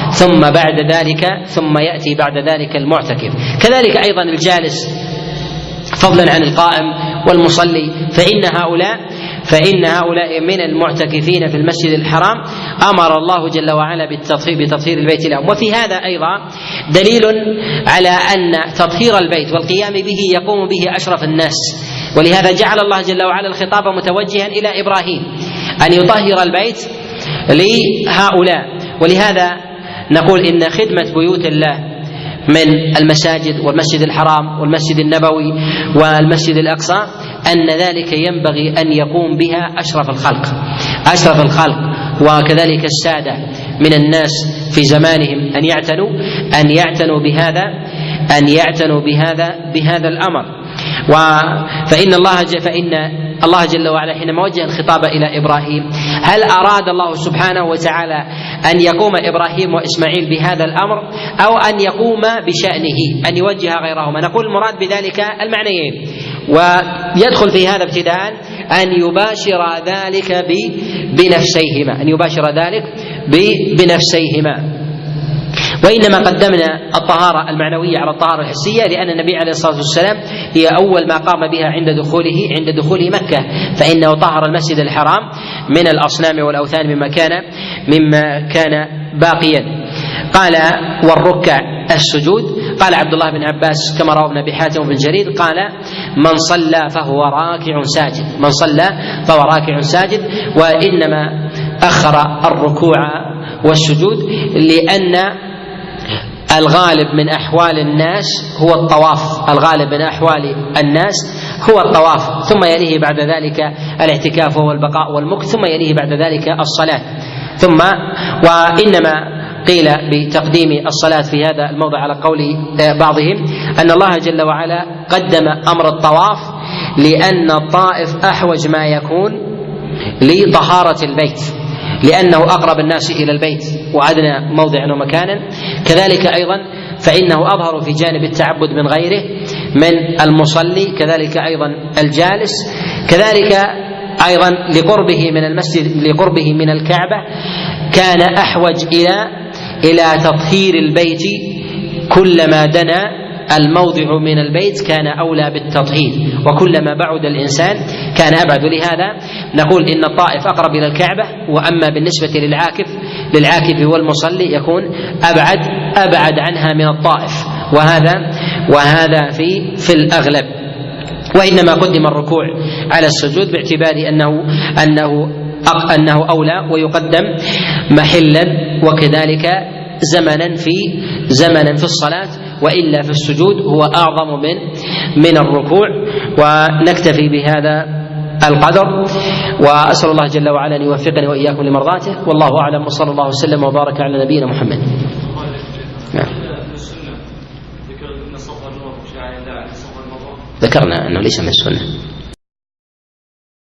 ثم يأتي بعد ذلك المعتكف. كذلك أيضا الجالس فضلا عن القائم والمصلي، فإن هؤلاء من المعتكفين في المسجد الحرام أمر الله جل وعلا بتطهير البيت لهم. وفي هذا أيضا دليل على أن تطهير البيت والقيام به يقوم به أشرف الناس، ولهذا جعل الله جل وعلا الخطاب متوجها إلى إبراهيم أن يطهر البيت لهؤلاء. ولهذا نقول إن خدمة بيوت الله من المساجد والمسجد الحرام والمسجد النبوي والمسجد الأقصى أن ذلك ينبغي أن يقوم بها أشرف الخلق وكذلك السادة من الناس في زمانهم أن يعتنوا بهذا الأمر. فإن الله جل وعلا حينما وجه الخطاب إلى إبراهيم، هل أراد الله سبحانه وتعالى أن يقوم إبراهيم وإسماعيل بهذا الأمر أو أن يقوم بشأنه أن يوجه غيرهما؟ نقول المراد بذلك المعنيين، ويدخل في هذا ابتداء أن يباشر ذلك بنفسيهما. وإنما قدمنا الطهارة المعنوية على الطهارة الحسية لأن النبي عليه الصلاة والسلام هي أول ما قام بها عند دخوله مكة، فإنه طهر المسجد الحرام من الأصنام والأوثان مما كان باقيا. قال والركع السجود. قال عبد الله بن عباس كما روى ابن أبي حاتم بن جرير قال من صلى فهو راكع ساجد. وإنما أخر الركوع والسجود لأن الغالب من أحوال الناس هو الطواف، ثم يليه بعد ذلك الاعتكاف والبقاء والمكث، ثم يليه بعد ذلك الصلاة. وإنما قيل بتقديم الصلاة في هذا الموضع على قول بعضهم أن الله جل وعلا قدم أمر الطواف لأن الطائف أحوج ما يكون لطهارة البيت، لأنه أقرب الناس إلى البيت وأدنى موضعا ومكانا. كذلك أيضا فإنه أظهر في جانب التعبد من غيره من المصلي، كذلك أيضا الجالس، كذلك أيضا لقربه من الكعبة كان أحوج إلى تطهير البيت. كلما دنا الموضع من البيت كان أولى بالتطهير، وكلما بعد الإنسان كان أبعد. لهذا نقول إن الطائف أقرب إلى الكعبة، وأما بالنسبة للعاكف والمصلي يكون أبعد عنها من الطائف، وهذا في الأغلب. وإنما قدم الركوع على السجود باعتبار أنه أولى ويقدم محلا وكذلك زمنا في الصلاة، وإلا في السجود هو أعظم من الركوع. ونكتفي بهذا القدر، وأسأل الله جل وعلا أن يوفقني وإياكم لمرضاته، والله أعلم، وصلى الله وسلم وبارك على نبينا محمد. ذكرنا أنه ليس من السنة.